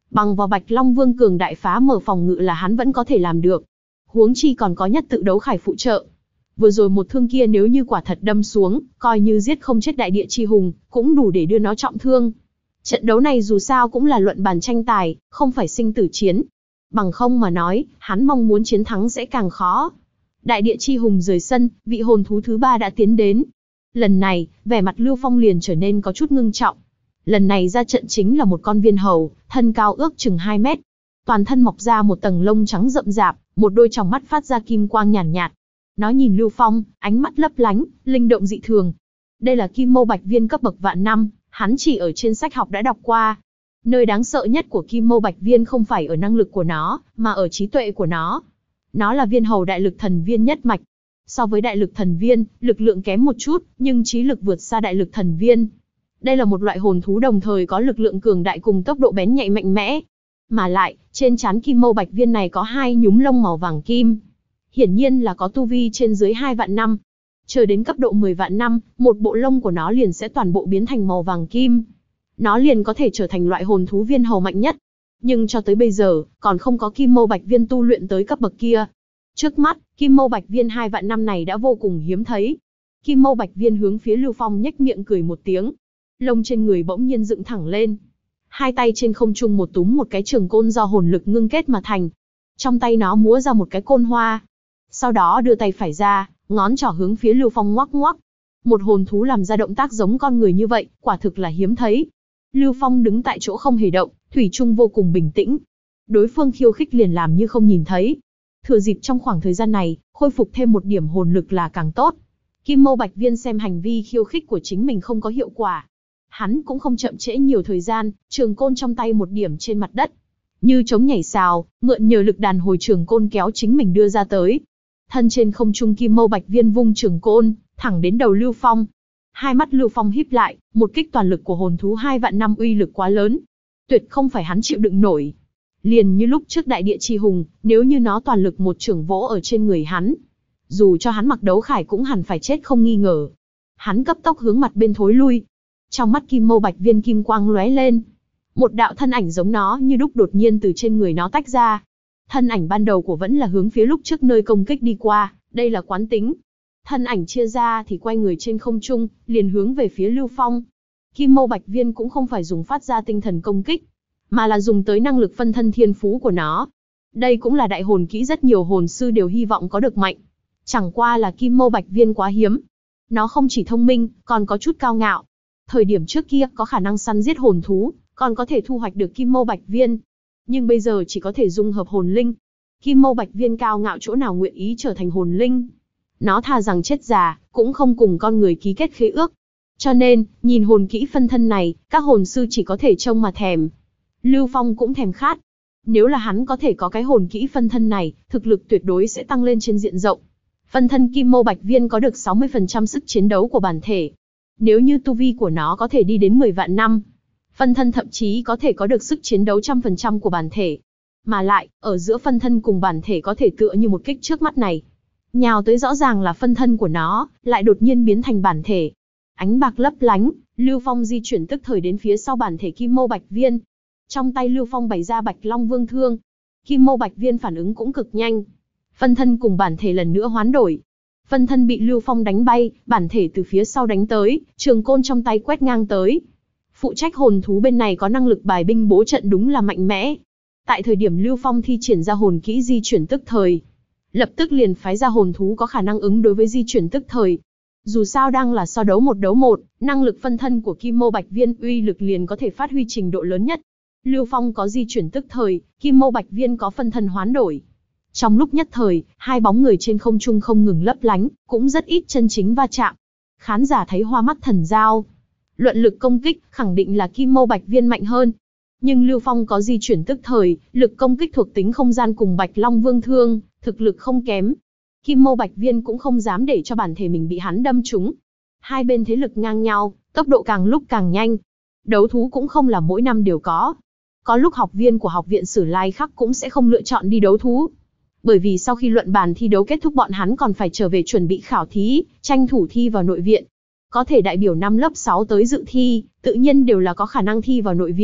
Bằng vào Bạch Long Vương cường đại phá mở phòng ngự là hắn vẫn có thể làm được. Huống chi còn có nhất tự đấu khải phụ trợ. Vừa rồi một thương kia nếu như quả thật đâm xuống, coi như giết không chết đại địa chi hùng, cũng đủ để đưa nó trọng thương. Trận đấu này dù sao cũng là luận bàn tranh tài, không phải sinh tử chiến. Bằng không mà nói, hắn mong muốn chiến thắng sẽ càng khó. Đại địa chi hùng rời sân, vị hồn thú thứ 3 đã tiến đến. Lần này, vẻ mặt Lưu Phong liền trở nên có chút ngưng trọng. Lần này ra trận chính là một con viên hầu, thân cao ước chừng 2 mét. Toàn thân mọc ra một tầng lông trắng rậm rạp, một đôi tròng mắt phát ra kim quang nhàn nhạt. Nó nhìn Lưu Phong, ánh mắt lấp lánh, linh động dị thường. Đây là Kim Mâu Bạch Viên cấp bậc vạn năm, hắn chỉ ở trên sách học đã đọc qua. Nơi đáng sợ nhất của Kim Mâu Bạch Viên không phải ở năng lực của nó, mà ở trí tuệ của nó. Nó là viên hầu đại lực thần viên nhất mạch. So với đại lực thần viên, lực lượng kém một chút, nhưng trí lực vượt xa đại lực thần viên. Đây là một loại hồn thú đồng thời có lực lượng cường đại cùng tốc độ bén nhạy mạnh mẽ. Mà lại, trên trán Kim Mâu Bạch Viên này có 2 nhúm lông màu vàng kim. Hiển nhiên là có tu vi trên dưới 2 vạn năm. Chờ đến cấp độ 10 vạn năm, một bộ lông của nó liền sẽ toàn bộ biến thành màu vàng kim. Nó liền có thể trở thành loại hồn thú viên hầu mạnh nhất. Nhưng cho tới bây giờ, còn không có Kim Mâu Bạch Viên tu luyện tới cấp bậc kia. Trước mắt, Kim Mâu Bạch Viên 2 vạn năm này đã vô cùng hiếm thấy. Kim Mâu Bạch Viên hướng phía Lưu Phong nhếch miệng cười một tiếng. Lông trên người bỗng nhiên dựng thẳng lên. Hai tay trên không trung một túm một cái trường côn do hồn lực ngưng kết mà thành. Trong tay nó múa ra một cái côn hoa. Sau đó đưa tay phải ra, ngón trỏ hướng phía Lưu Phong ngoắc ngoắc. Một hồn thú làm ra động tác giống con người như vậy, quả thực là hiếm thấy. Lưu Phong đứng tại chỗ không hề động, thủy chung vô cùng bình tĩnh. Đối phương khiêu khích liền làm như không nhìn thấy. Thừa dịp trong khoảng thời gian này, khôi phục thêm một điểm hồn lực là càng tốt. Kim Mâu Bạch Viên xem hành vi khiêu khích của chính mình không có hiệu quả. Hắn cũng không chậm trễ nhiều thời gian, trường côn trong tay một điểm trên mặt đất. Như trống nhảy sào, mượn nhờ lực đàn hồi trường côn kéo chính mình đưa ra tới. Thân trên không trung Kim Mâu Bạch Viên vung trường côn, thẳng đến đầu Lưu Phong. Hai mắt Lưu Phong híp lại, một kích toàn lực của hồn thú 2 vạn năm uy lực quá lớn. Tuyệt không phải hắn chịu đựng nổi. Liền như lúc trước đại địa chi hùng, nếu như nó toàn lực một chưởng vỗ ở trên người hắn. Dù cho hắn mặc đấu khải cũng hẳn phải chết không nghi ngờ. Hắn cấp tốc hướng mặt bên thối lui. Trong mắt Kim Mâu Bạch Viên kim quang lóe lên. Một đạo thân ảnh giống nó như đúc đột nhiên từ trên người nó tách ra. Thân ảnh ban đầu của vẫn là hướng phía lúc trước nơi công kích đi qua, đây là quán tính. Thân ảnh chia ra thì quay người trên không trung, liền hướng về phía Lưu Phong. Kim Mâu Bạch Viên cũng không phải dùng phát ra tinh thần công kích, mà là dùng tới năng lực phân thân thiên phú của nó. Đây cũng là đại hồn kỹ rất nhiều hồn sư đều hy vọng có được mạnh. Chẳng qua là Kim Mâu Bạch Viên quá hiếm. Nó không chỉ thông minh, còn có chút cao ngạo. Thời điểm trước kia có khả năng săn giết hồn thú, còn có thể thu hoạch được Kim Mâu Bạch Viên. Nhưng bây giờ chỉ có thể dung hợp hồn linh. Kim Mâu Bạch Viên cao ngạo chỗ nào nguyện ý trở thành hồn linh. Nó thà rằng chết già, cũng không cùng con người ký kết khế ước. Cho nên, nhìn hồn kỹ phân thân này, các hồn sư chỉ có thể trông mà thèm. Lưu Phong cũng thèm khát. Nếu là hắn có thể có cái hồn kỹ phân thân này, thực lực tuyệt đối sẽ tăng lên trên diện rộng. Phân thân Kim Mâu Bạch Viên có được 60% sức chiến đấu của bản thể. Nếu như tu vi của nó có thể đi đến 10 vạn năm, phân thân thậm chí có thể có được sức chiến đấu 100% của bản thể. Mà lại, ở giữa phân thân cùng bản thể có thể tựa như một kích trước mắt này. Nhào tới rõ ràng là phân thân của nó, lại đột nhiên biến thành bản thể. Ánh bạc lấp lánh, Lưu Phong di chuyển tức thời đến phía sau bản thể Kim Mâu Bạch Viên. Trong tay Lưu Phong bày ra Bạch Long Vương thương. Kim Mâu Bạch Viên phản ứng cũng cực nhanh. Phân thân cùng bản thể lần nữa hoán đổi. Phân thân bị Lưu Phong đánh bay, bản thể từ phía sau đánh tới, trường côn trong tay quét ngang tới. Phụ trách hồn thú bên này có năng lực bài binh bố trận đúng là mạnh mẽ. Tại thời điểm Lưu Phong thi triển ra hồn kỹ di chuyển tức thời, lập tức liền phái ra hồn thú có khả năng ứng đối với di chuyển tức thời. Dù sao đang là so đấu 1 đấu 1, năng lực phân thân của Kim Mâu Bạch Viên uy lực liền có thể phát huy trình độ lớn nhất. Lưu Phong có di chuyển tức thời, Kim Mâu Bạch Viên có phân thân hoán đổi. Trong lúc nhất thời, hai bóng người trên không trung không ngừng lấp lánh, cũng rất ít chân chính va chạm. Khán giả thấy hoa mắt thần dao. Luận lực công kích, khẳng định là Kim Mâu Bạch Viên mạnh hơn. Nhưng Lưu Phong có di chuyển tức thời, lực công kích thuộc tính không gian cùng Bạch Long Vương thương, thực lực không kém. Kim Mâu Bạch Viên cũng không dám để cho bản thể mình bị hắn đâm trúng. Hai bên thế lực ngang nhau, tốc độ càng lúc càng nhanh. Đấu thú cũng không là mỗi năm đều có. Có lúc học viên của học viện Sử Lai Khắc cũng sẽ không lựa chọn đi đấu thú. Bởi vì sau khi luận bàn thi đấu kết thúc bọn hắn còn phải trở về chuẩn bị khảo thí, tranh thủ thi vào nội viện. Có thể đại biểu năm lớp 6 tới dự thi, tự nhiên đều là có khả năng thi vào nội viện.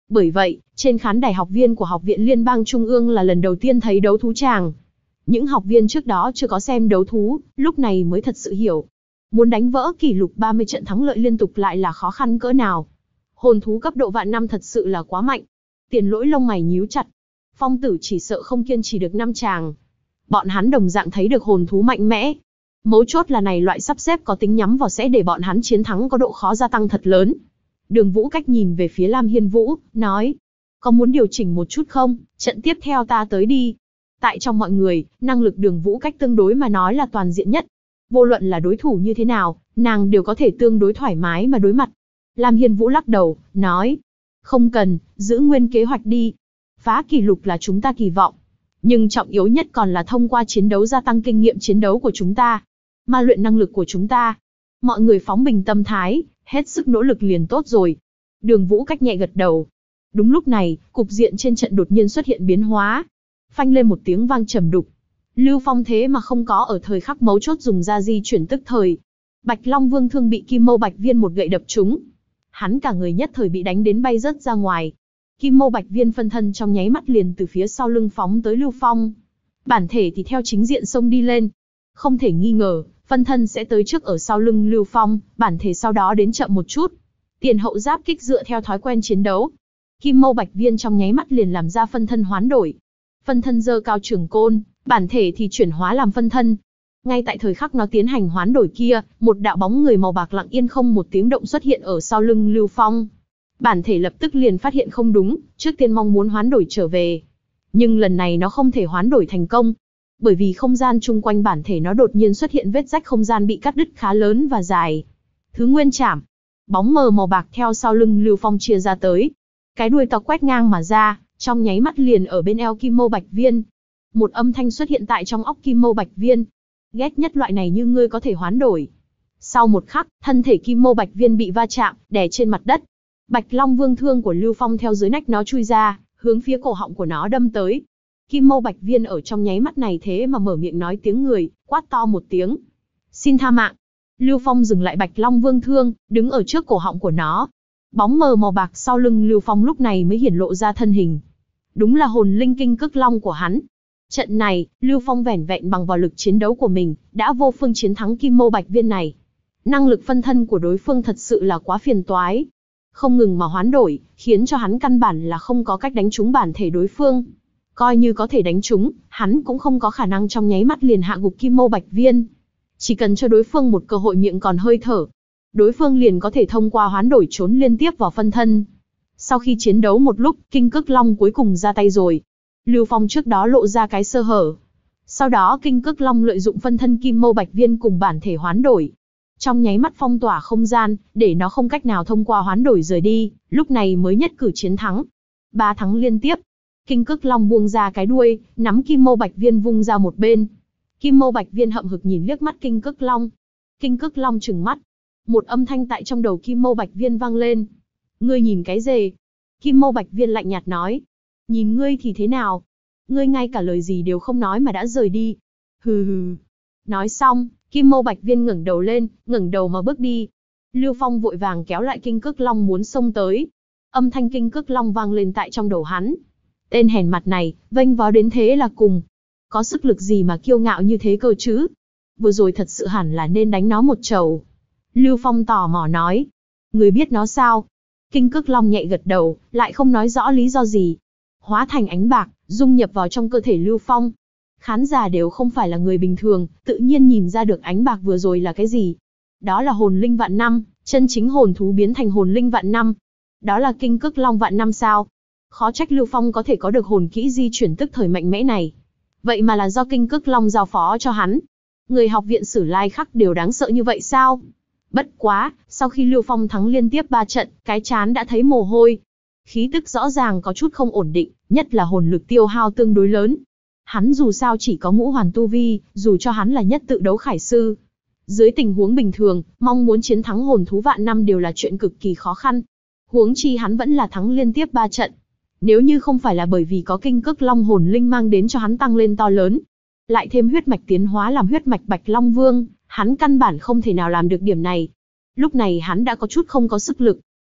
Bởi vậy, trên khán đài học viên của Học viện Liên bang Trung ương là lần đầu tiên thấy đấu thú tràng. Những học viên trước đó chưa có xem đấu thú, lúc này mới thật sự hiểu. Muốn đánh vỡ kỷ lục 30 trận thắng lợi liên tục lại là khó khăn cỡ nào. Hồn thú cấp độ vạn năm thật sự là quá mạnh. Tiền Lỗi lông mày nhíu chặt. Phong Tử chỉ sợ không kiên trì được 5 tràng. Bọn hắn đồng dạng thấy được hồn thú mạnh mẽ. Mấu chốt là này loại sắp xếp có tính nhắm vào sẽ để bọn hắn chiến thắng có độ khó gia tăng thật lớn. Đường Vũ Cách nhìn về phía Lam Hiên Vũ, nói. Có muốn điều chỉnh một chút không, trận tiếp theo ta tới đi. Tại trong mọi người, năng lực Đường Vũ Cách tương đối mà nói là toàn diện nhất. Vô luận là đối thủ như thế nào, nàng đều có thể tương đối thoải mái mà đối mặt. Lam Hiên Vũ lắc đầu, nói. Không cần, giữ nguyên kế hoạch đi. Phá kỷ lục là chúng ta kỳ vọng. Nhưng trọng yếu nhất còn là thông qua chiến đấu gia tăng kinh nghiệm chiến đấu của chúng ta. Ma luyện năng lực của chúng ta. Mọi người phóng bình tâm thái, hết sức nỗ lực liền tốt rồi. Đường Vũ Cách nhẹ gật đầu. Đúng lúc này, cục diện trên trận đột nhiên xuất hiện biến hóa. Phanh lên một tiếng vang trầm đục. Lưu Phong thế mà không có ở thời khắc mấu chốt dùng ra di chuyển tức thời. Bạch Long Vương Thương bị Kim Mâu Bạch Viên một gậy đập trúng. Hắn cả người nhất thời bị đánh đến bay rớt ra ngoài. Kim Mâu Bạch Viên phân thân trong nháy mắt liền từ phía sau lưng phóng tới Lưu Phong. Bản thể thì theo chính diện xông đi lên. Không thể nghi ngờ, phân thân sẽ tới trước ở sau lưng Lưu Phong, bản thể sau đó đến chậm một chút. Tiền hậu giáp kích dựa theo thói quen chiến đấu. Kim Mâu Bạch Viên trong nháy mắt liền làm ra phân thân hoán đổi. Phân thân giơ cao trường côn, bản thể thì chuyển hóa làm phân thân. Ngay tại thời khắc nó tiến hành hoán đổi kia, một đạo bóng người màu bạc lặng yên không một tiếng động xuất hiện ở sau lưng Lưu Phong. Bản thể lập tức liền phát hiện không đúng, trước tiên mong muốn hoán đổi trở về. Nhưng lần này nó không thể hoán đổi thành công. Bởi vì không gian chung quanh bản thể nó đột nhiên xuất hiện vết rách không gian bị cắt đứt khá lớn và dài. Thứ Nguyên Chảm. Bóng mờ màu bạc theo sau lưng Lưu Phong chia ra tới. Cái đuôi to quét ngang mà ra, trong nháy mắt liền ở bên eo Kim Mâu Bạch Viên. Một âm thanh xuất hiện tại trong óc Kim Mâu Bạch Viên. Ghét nhất loại này như ngươi có thể hoán đổi. Sau một khắc, thân thể Kim Mâu Bạch Viên bị va chạm, đè trên mặt đất. Bạch Long Vương Thương của Lưu Phong theo dưới nách nó chui ra, hướng phía cổ họng của nó đâm tới. Kim Mâu Bạch Viên ở trong nháy mắt này thế mà mở miệng nói tiếng người, quát to một tiếng. Xin tha mạng. Lưu Phong dừng lại Bạch Long Vương Thương, đứng ở trước cổ họng của nó. Bóng mờ màu bạc sau lưng Lưu Phong lúc này mới hiển lộ ra thân hình. Đúng là hồn linh kinh cức long của hắn. Trận này, Lưu Phong vẻn vẹn bằng vào lực chiến đấu của mình, đã vô phương chiến thắng Kim Mâu Bạch Viên này. Năng lực phân thân của đối phương thật sự là quá phiền toái. Không ngừng mà hoán đổi, khiến cho hắn căn bản là không có cách đánh trúng bản thể đối phương. Coi như có thể đánh trúng, hắn cũng không có khả năng trong nháy mắt liền hạ gục Kim Mâu Bạch Viên. Chỉ cần cho đối phương một cơ hội miệng còn hơi thở, đối phương liền có thể thông qua hoán đổi trốn liên tiếp vào phân thân. Sau khi chiến đấu một lúc, Kinh Cức Long cuối cùng ra tay rồi. Lưu Phong trước đó lộ ra cái sơ hở. Sau đó Kinh Cức Long lợi dụng phân thân Kim Mâu Bạch Viên cùng bản thể hoán đổi. Trong nháy mắt phong tỏa không gian, để nó không cách nào thông qua hoán đổi rời đi, lúc này mới nhất cử chiến thắng. 3 thắng liên tiếp. Kinh Cức Long buông ra cái đuôi, nắm Kim Mâu Bạch Viên vung ra một bên. Kim Mâu Bạch Viên hậm hực nhìn liếc mắt Kinh Cức Long. Kinh Cức Long trừng mắt. Một âm thanh tại trong đầu Kim Mâu Bạch Viên vang lên. Ngươi nhìn cái gì? Kim Mâu Bạch Viên lạnh nhạt nói. Nhìn ngươi thì thế nào? Ngươi ngay cả lời gì đều không nói mà đã rời đi. Hừ hừ. Nói xong, Kim Mâu Bạch Viên ngẩng đầu lên, ngẩng đầu mà bước đi. Lưu Phong vội vàng kéo lại Kinh Cức Long muốn xông tới. Âm thanh Kinh Cức Long vang lên tại trong đầu hắn. Tên hèn mặt này, vênh váo đến thế là cùng. Có sức lực gì mà kiêu ngạo như thế cơ chứ? Vừa rồi thật sự hẳn là nên đánh nó một trầu. Lưu Phong tò mò nói. Người biết nó sao? Kinh Cức Long nhẹ gật đầu, lại không nói rõ lý do gì. Hóa thành ánh bạc, dung nhập vào trong cơ thể Lưu Phong. Khán giả đều không phải là người bình thường, tự nhiên nhìn ra được ánh bạc vừa rồi là cái gì. Đó là hồn linh vạn năm, chân chính hồn thú biến thành hồn linh vạn năm. Đó là Kinh Cức Long vạn năm sao? Khó trách Lưu Phong có thể có được hồn kỹ di chuyển tức thời mạnh mẽ này. Vậy mà là do Kinh Cức Long giao phó cho hắn. Người học viện Sử Lai Khắc đều đáng sợ như vậy sao? Bất quá, sau khi Lưu Phong thắng liên tiếp 3 trận, cái trán đã thấy mồ hôi. Khí tức rõ ràng có chút không ổn định, nhất là hồn lực tiêu hao tương đối lớn. Hắn dù sao chỉ có ngũ hoàn tu vi, dù cho hắn là nhất tự đấu khải sư. Dưới tình huống bình thường, mong muốn chiến thắng hồn thú vạn năm đều là chuyện cực kỳ khó khăn. Huống chi hắn vẫn là thắng liên tiếp 3 trận. Nếu như không phải là bởi vì có Kinh Cức Long hồn linh mang đến cho hắn tăng lên to lớn, lại thêm huyết mạch tiến hóa làm huyết mạch Bạch Long Vương, hắn căn bản không thể nào làm được điểm này. Lúc này hắn đã có chút không có sức lực.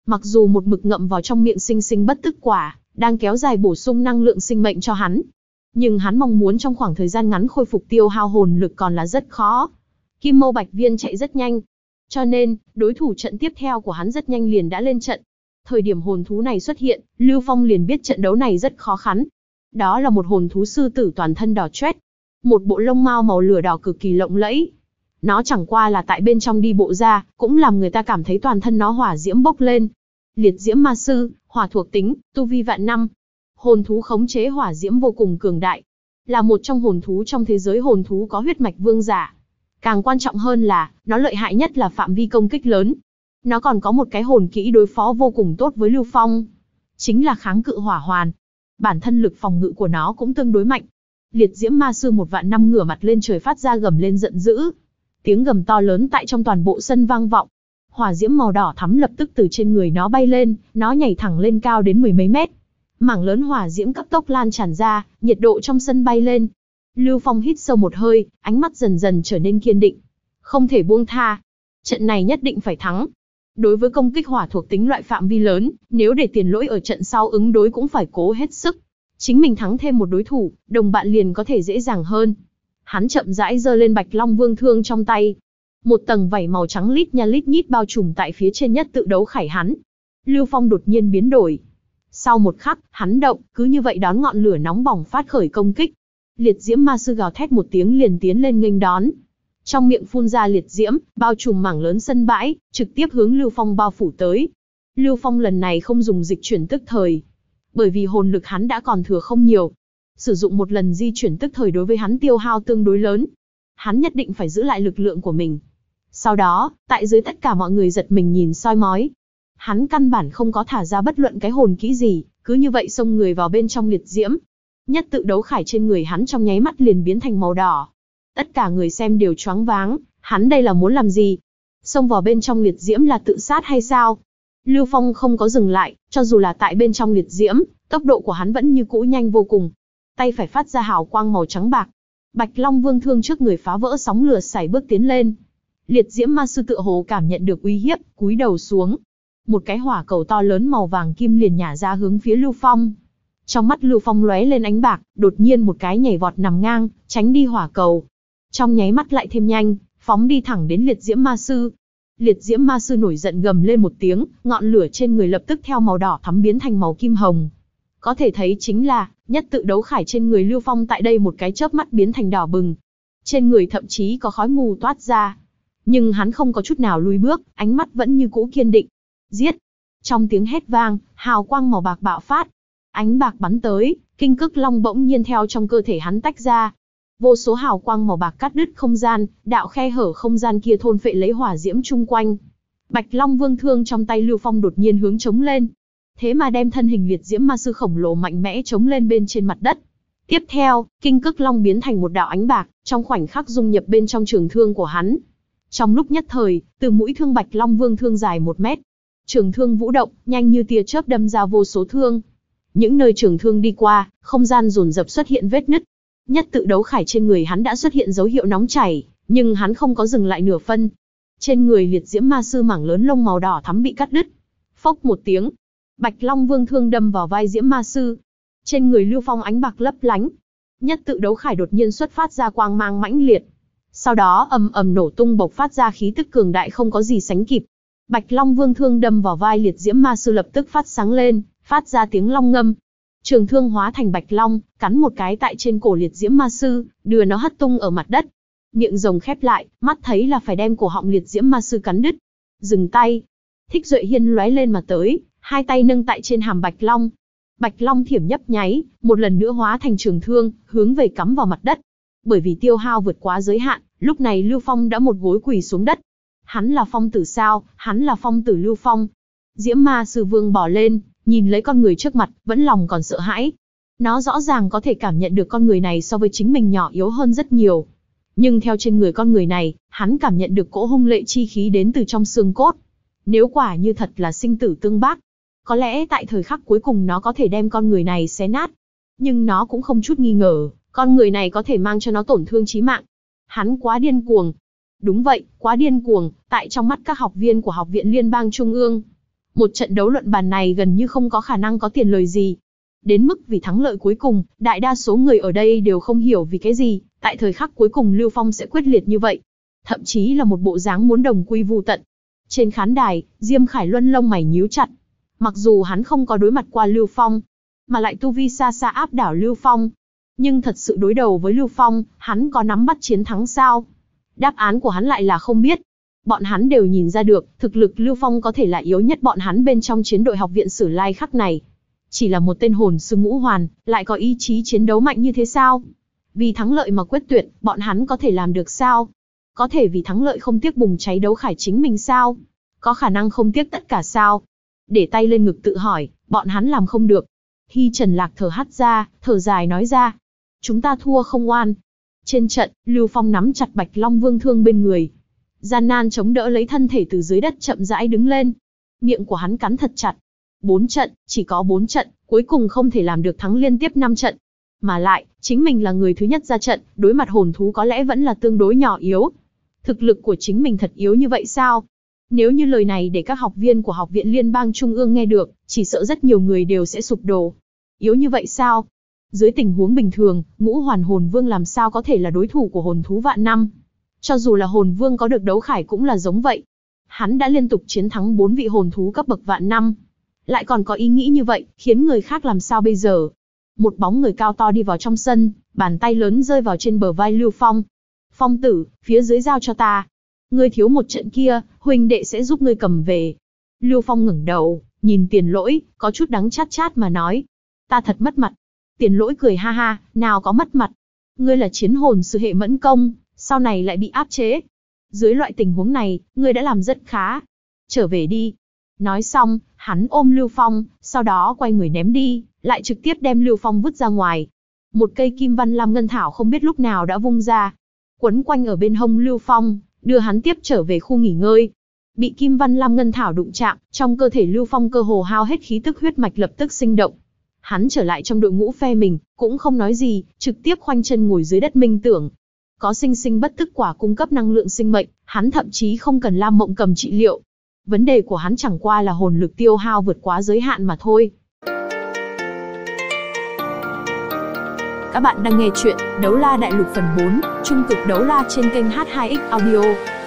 Mặc dù một mực ngậm vào trong miệng sinh sinh bất tức quả, đang kéo dài bổ sung năng lượng sinh mệnh cho hắn. Nhưng hắn mong muốn trong khoảng thời gian ngắn khôi phục tiêu hao hồn lực còn là rất khó. Kim Mâu Bạch Viên chạy rất nhanh. Cho nên, đối thủ trận tiếp theo của hắn rất nhanh liền đã lên trận. Thời điểm hồn thú này xuất hiện, Lưu Phong liền biết trận đấu này rất khó khăn. Đó là một hồn thú sư tử toàn thân đỏ chót. Một bộ lông mao màu lửa đỏ cực kỳ lộng lẫy. Nó chẳng qua là tại bên trong đi bộ ra, cũng làm người ta cảm thấy toàn thân nó hỏa diễm bốc lên. Liệt diễm ma sư, hỏa thuộc tính, tu vi vạn năm. Hồn thú khống chế hỏa diễm vô cùng cường đại. Là một trong hồn thú trong thế giới hồn thú có huyết mạch vương giả. Càng quan trọng hơn là, nó lợi hại nhất là phạm vi công kích lớn. Nó còn có một cái hồn kỹ đối phó vô cùng tốt với Lưu Phong. Chính là kháng cự hỏa hoàn. Bản thân lực phòng ngự của nó cũng tương đối mạnh. Liệt diễm ma sư một vạn năm ngửa mặt lên trời phát ra gầm lên giận dữ. Tiếng gầm to lớn tại trong toàn bộ sân vang vọng. Hỏa diễm màu đỏ thắm lập tức từ trên người nó bay lên, nó nhảy thẳng lên cao đến mười mấy mét. Mảng lớn hỏa diễm cấp tốc lan tràn ra, nhiệt độ trong sân bay lên. Lưu Phong hít sâu một hơi, ánh mắt dần dần trở nên kiên định. Không thể buông tha. Trận này nhất định phải thắng. Đối với công kích hỏa thuộc tính loại phạm vi lớn, nếu để Tiền Lỗi ở trận sau ứng đối cũng phải cố hết sức. Chính mình thắng thêm một đối thủ, đồng bạn liền có thể dễ dàng hơn. Hắn chậm rãi giơ lên Bạch Long Vương thương trong tay. Một tầng vảy màu trắng lít nha lít nhít bao trùm tại phía trên nhất tự đấu khải hắn. Lưu Phong đột nhiên biến đổi. Sau một khắc, hắn động, cứ như vậy đón ngọn lửa nóng bỏng phát khởi công kích. Liệt diễm ma sư gào thét một tiếng liền tiến lên nghênh đón. Trong miệng phun ra liệt diễm, bao trùm mảng lớn sân bãi, trực tiếp hướng Lưu Phong bao phủ tới. Lưu Phong lần này không dùng dịch chuyển tức thời, bởi vì hồn lực hắn đã còn thừa không nhiều. Sử dụng một lần di chuyển tức thời đối với hắn tiêu hao tương đối lớn. Hắn nhất định phải giữ lại lực lượng của mình. Sau đó, tại dưới tất cả mọi người giật mình nhìn soi mói. Hắn căn bản không có thả ra bất luận cái hồn kỹ gì, cứ như vậy xông người vào bên trong liệt diễm. Nhất tự đấu khải trên người hắn trong nháy mắt liền biến thành màu đỏ. Tất cả người xem đều choáng váng, hắn đây là muốn làm gì? Xông vào bên trong liệt diễm là tự sát hay sao? Lưu Phong không có dừng lại, cho dù là tại bên trong liệt diễm, tốc độ của hắn vẫn như cũ nhanh vô cùng. Tay phải phát ra hào quang màu trắng bạc. Bạch Long Vương thương trước người phá vỡ sóng lửa sải bước tiến lên. Liệt diễm ma sư tựa hồ cảm nhận được uy hiếp, cúi đầu xuống. Một cái hỏa cầu to lớn màu vàng kim liền nhả ra hướng phía Lưu Phong. Trong mắt Lưu Phong lóe lên ánh bạc, đột nhiên một cái nhảy vọt nằm ngang, tránh đi hỏa cầu. Trong nháy mắt lại thêm nhanh, phóng đi thẳng đến liệt diễm ma sư. Liệt diễm ma sư nổi giận gầm lên một tiếng, ngọn lửa trên người lập tức theo màu đỏ thắm biến thành màu kim hồng. Có thể thấy chính là, nhất tự đấu khải trên người Lưu Phong tại đây một cái chớp mắt biến thành đỏ bừng. Trên người thậm chí có khói mù toát ra. Nhưng hắn không có chút nào lùi bước, ánh mắt vẫn như cũ kiên định. Giết! Trong tiếng hét vang, hào quang màu bạc bạo phát. Ánh bạc bắn tới, kinh cức long bỗng nhiên theo trong cơ thể hắn tách ra. Vô số hào quang màu bạc cắt đứt không gian, đạo khe hở không gian kia thôn phệ lấy hỏa diễm chung quanh. Bạch Long Vương thương trong tay Lưu Phong đột nhiên hướng chống lên. Thế mà đem thân hình liệt diễm ma sư khổng lồ mạnh mẽ chống lên bên trên mặt đất. Tiếp theo, kinh cức long biến thành một đạo ánh bạc, trong khoảnh khắc dung nhập bên trong trường thương của hắn. Trong lúc nhất thời, từ mũi thương Bạch Long Vương thương dài 1 mét. Trường thương vũ động, nhanh như tia chớp đâm ra vô số thương. Những nơi trường thương đi qua, không gian dồn dập xuất hiện vết nứt. Nhất tự đấu khải trên người hắn đã xuất hiện dấu hiệu nóng chảy, nhưng hắn không có dừng lại nửa phân. Trên người liệt diễm ma sư mảng lớn lông màu đỏ thắm bị cắt đứt. Phốc một tiếng, Bạch Long Vương thương đâm vào vai diễm ma sư. Trên người Lưu Phong ánh bạc lấp lánh. Nhất tự đấu khải đột nhiên xuất phát ra quang mang mãnh liệt. Sau đó ầm ầm nổ tung bộc phát ra khí tức cường đại không có gì sánh kịp. Bạch Long Vương thương đâm vào vai liệt diễm ma sư lập tức phát sáng lên, phát ra tiếng long ngâm. Trường thương hóa thành bạch long, cắn một cái tại trên cổ liệt diễm ma sư, đưa nó hất tung ở mặt đất. Miệng rồng khép lại, mắt thấy là phải đem cổ họng liệt diễm ma sư cắn đứt. Dừng tay. Thích Duệ Hiên lóe lên mà tới, hai tay nâng tại trên hàm bạch long. Bạch long thiểm nhấp nháy, một lần nữa hóa thành trường thương, hướng về cắm vào mặt đất. Bởi vì tiêu hao vượt quá giới hạn, lúc này Lưu Phong đã một gối quỳ xuống đất. Hắn là phong tử sao? Hắn là phong tử Lưu Phong. Diễm ma sư vương bò lên, nhìn lấy con người trước mặt, vẫn lòng còn sợ hãi. Nó rõ ràng có thể cảm nhận được con người này so với chính mình nhỏ yếu hơn rất nhiều. Nhưng theo trên người con người này, hắn cảm nhận được cỗ hung lệ chi khí đến từ trong xương cốt. Nếu quả như thật là sinh tử tương bác, có lẽ tại thời khắc cuối cùng nó có thể đem con người này xé nát. Nhưng nó cũng không chút nghi ngờ, con người này có thể mang cho nó tổn thương chí mạng. Hắn quá điên cuồng. Đúng vậy, quá điên cuồng, tại trong mắt các học viên của Học viện Liên bang Trung ương. Một trận đấu luận bàn này gần như không có khả năng có tiền lời gì. Đến mức vì thắng lợi cuối cùng, đại đa số người ở đây đều không hiểu vì cái gì, tại thời khắc cuối cùng Lưu Phong sẽ quyết liệt như vậy. Thậm chí là một bộ dáng muốn đồng quy vu tận. Trên khán đài, Diêm Khải Luân lông mày nhíu chặt. Mặc dù hắn không có đối mặt qua Lưu Phong, mà lại tu vi xa xa áp đảo Lưu Phong. Nhưng thật sự đối đầu với Lưu Phong, hắn có nắm bắt chiến thắng sao? Đáp án của hắn lại là không biết. Bọn hắn đều nhìn ra được, thực lực Lưu Phong có thể là yếu nhất bọn hắn bên trong chiến đội học viện Sử Lai Khắc này. Chỉ là một tên hồn sư ngũ hoàn, lại có ý chí chiến đấu mạnh như thế sao? Vì thắng lợi mà quyết tuyệt, bọn hắn có thể làm được sao? Có thể vì thắng lợi không tiếc bùng cháy đấu khải chính mình sao? Có khả năng không tiếc tất cả sao? Để tay lên ngực tự hỏi, bọn hắn làm không được. Hy Trần Lạc thở hắt ra, thở dài nói ra. Chúng ta thua không oan. Trên trận, Lưu Phong nắm chặt Bạch Long Vương thương bên người. Gian nan chống đỡ lấy thân thể từ dưới đất chậm rãi đứng lên. Miệng của hắn cắn thật chặt. 4 trận, chỉ có 4 trận, cuối cùng không thể làm được thắng liên tiếp 5 trận. Mà lại, chính mình là người thứ nhất ra trận, đối mặt hồn thú có lẽ vẫn là tương đối nhỏ yếu. Thực lực của chính mình thật yếu như vậy sao? Nếu như lời này để các học viên của Học viện Liên bang Trung ương nghe được, chỉ sợ rất nhiều người đều sẽ sụp đổ. Yếu như vậy sao? Dưới tình huống bình thường, ngũ hoàn hồn vương làm sao có thể là đối thủ của hồn thú vạn năm? Cho dù là hồn vương có được đấu khải cũng là giống vậy. Hắn đã liên tục chiến thắng 4 vị hồn thú cấp bậc vạn năm. Lại còn có ý nghĩ như vậy, khiến người khác làm sao bây giờ? Một bóng người cao to đi vào trong sân, bàn tay lớn rơi vào trên bờ vai Lưu Phong. Phong tử, phía dưới giao cho ta. Ngươi thiếu một trận kia, huynh đệ sẽ giúp ngươi cầm về. Lưu Phong ngẩng đầu, nhìn Tiền Lỗi, có chút đắng chát chát mà nói. Ta thật mất mặt. Tiền Lỗi cười ha ha, nào có mất mặt. Ngươi là chiến hồn sư hệ mẫn công, sau này lại bị áp chế. Dưới loại tình huống này, ngươi đã làm rất khá. Trở về đi. Nói xong, hắn ôm Lưu Phong, sau đó quay người ném đi, lại trực tiếp đem Lưu Phong vứt ra ngoài. Một cây kim văn lam ngân thảo không biết lúc nào đã vung ra, quấn quanh ở bên hông Lưu Phong, đưa hắn tiếp trở về khu nghỉ ngơi. Bị kim văn lam ngân thảo đụng chạm, trong cơ thể Lưu Phong cơ hồ hao hết khí tức huyết mạch lập tức sinh động. Hắn trở lại trong đội ngũ phe mình, cũng không nói gì, trực tiếp khoanh chân ngồi dưới đất minh tưởng. Có sinh sinh bất tức quả cung cấp năng lượng sinh mệnh, hắn thậm chí không cần Lam Mộng Cầm trị liệu. Vấn đề của hắn chẳng qua là hồn lực tiêu hao vượt quá giới hạn mà thôi. Các bạn đang nghe chuyện Đấu La Đại Lục phần 4, Trung cực đấu la trên kênh H2X Audio.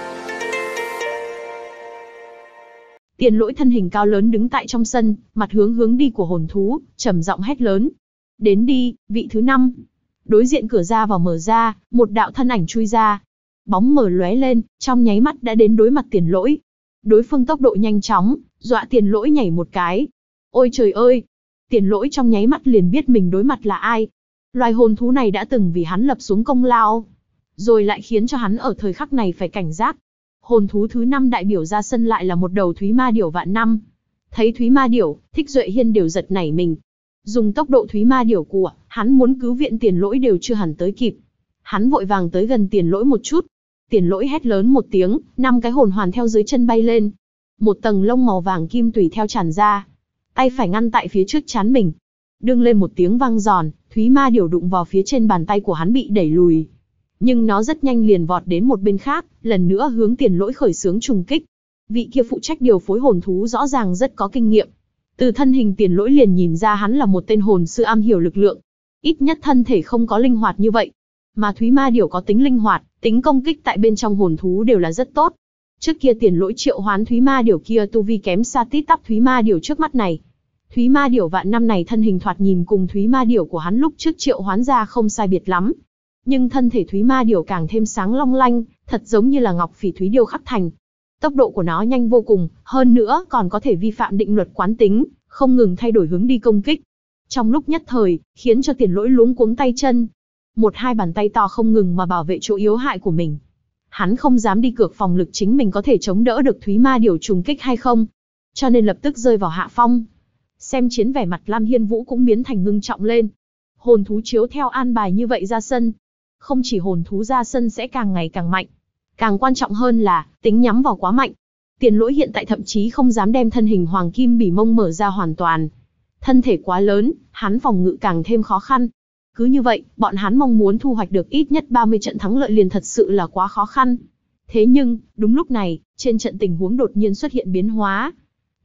Tiền Lỗi thân hình cao lớn đứng tại trong sân, mặt hướng đi của hồn thú, trầm giọng hét lớn. Đến đi, vị thứ 5. Đối diện cửa ra vào mở ra, một đạo thân ảnh chui ra. Bóng mờ lóe lên, trong nháy mắt đã đến đối mặt Tiền Lỗi. Đối phương tốc độ nhanh chóng, dọa Tiền Lỗi nhảy một cái. Ôi trời ơi! Tiền Lỗi trong nháy mắt liền biết mình đối mặt là ai. Loài hồn thú này đã từng vì hắn lập xuống công lao, rồi lại khiến cho hắn ở thời khắc này phải cảnh giác. Hồn thú thứ 5 đại biểu ra sân lại là một đầu Thúy Ma Điểu vạn năm. Thấy Thúy Ma Điểu, Thích Duệ Hiên đều giật nảy mình. Dùng tốc độ Thúy Ma Điểu của hắn muốn cứu viện Tiền Lỗi đều chưa hẳn tới kịp. Hắn vội vàng tới gần Tiền Lỗi một chút. Tiền Lỗi hét lớn một tiếng, 5 cái hồn hoàn theo dưới chân bay lên. Một tầng lông màu vàng kim tùy theo tràn ra. Tay phải ngăn tại phía trước trán mình. Đương lên một tiếng vang giòn, Thúy Ma Điểu đụng vào phía trên bàn tay của hắn bị đẩy lùi. Nhưng nó rất nhanh liền vọt đến một bên khác, lần nữa hướng Tiền Lỗi khởi xướng trùng kích. Vị kia phụ trách điều phối hồn thú rõ ràng rất có kinh nghiệm. Từ thân hình Tiền Lỗi liền nhìn ra hắn là một tên hồn sư am hiểu lực lượng. Ít nhất thân thể không có linh hoạt như vậy. Mà Thúy Ma Điểu có tính linh hoạt, tính công kích tại bên trong hồn thú đều là rất tốt. Trước kia Tiền Lỗi triệu hoán Thúy Ma Điểu kia tu vi kém xa tít tắp Thúy Ma Điểu trước mắt này. Thúy Ma Điểu vạn năm này thân hình thoạt nhìn cùng Thúy Ma Điểu của hắn lúc trước triệu hoán ra không sai biệt lắm. Nhưng thân thể Thúy Ma Điểu càng thêm sáng long lanh, thật giống như là ngọc phỉ thúy điêu khắc thành. Tốc độ của nó nhanh vô cùng, hơn nữa còn có thể vi phạm định luật quán tính, không ngừng thay đổi hướng đi công kích. Trong lúc nhất thời, khiến cho Tiền Lỗi luống cuống tay chân. Một hai bàn tay to không ngừng mà bảo vệ chỗ yếu hại của mình. Hắn không dám đi cược phòng lực chính mình có thể chống đỡ được Thúy Ma Điểu trùng kích hay không. Cho nên lập tức rơi vào hạ phong. Xem chiến vẻ mặt Lam Hiên Vũ cũng biến thành ngưng trọng lên. Hồn thú chiếu theo an bài như vậy ra sân. Không chỉ hồn thú ra sân sẽ càng ngày càng mạnh. Càng quan trọng hơn là, tính nhắm vào quá mạnh. Tiền Lỗi hiện tại thậm chí không dám đem thân hình Hoàng Kim Bỉ Mông mở ra hoàn toàn. Thân thể quá lớn, hắn phòng ngự càng thêm khó khăn. Cứ như vậy, bọn hắn mong muốn thu hoạch được ít nhất 30 trận thắng lợi liền thật sự là quá khó khăn. Thế nhưng, đúng lúc này, trên trận tình huống đột nhiên xuất hiện biến hóa.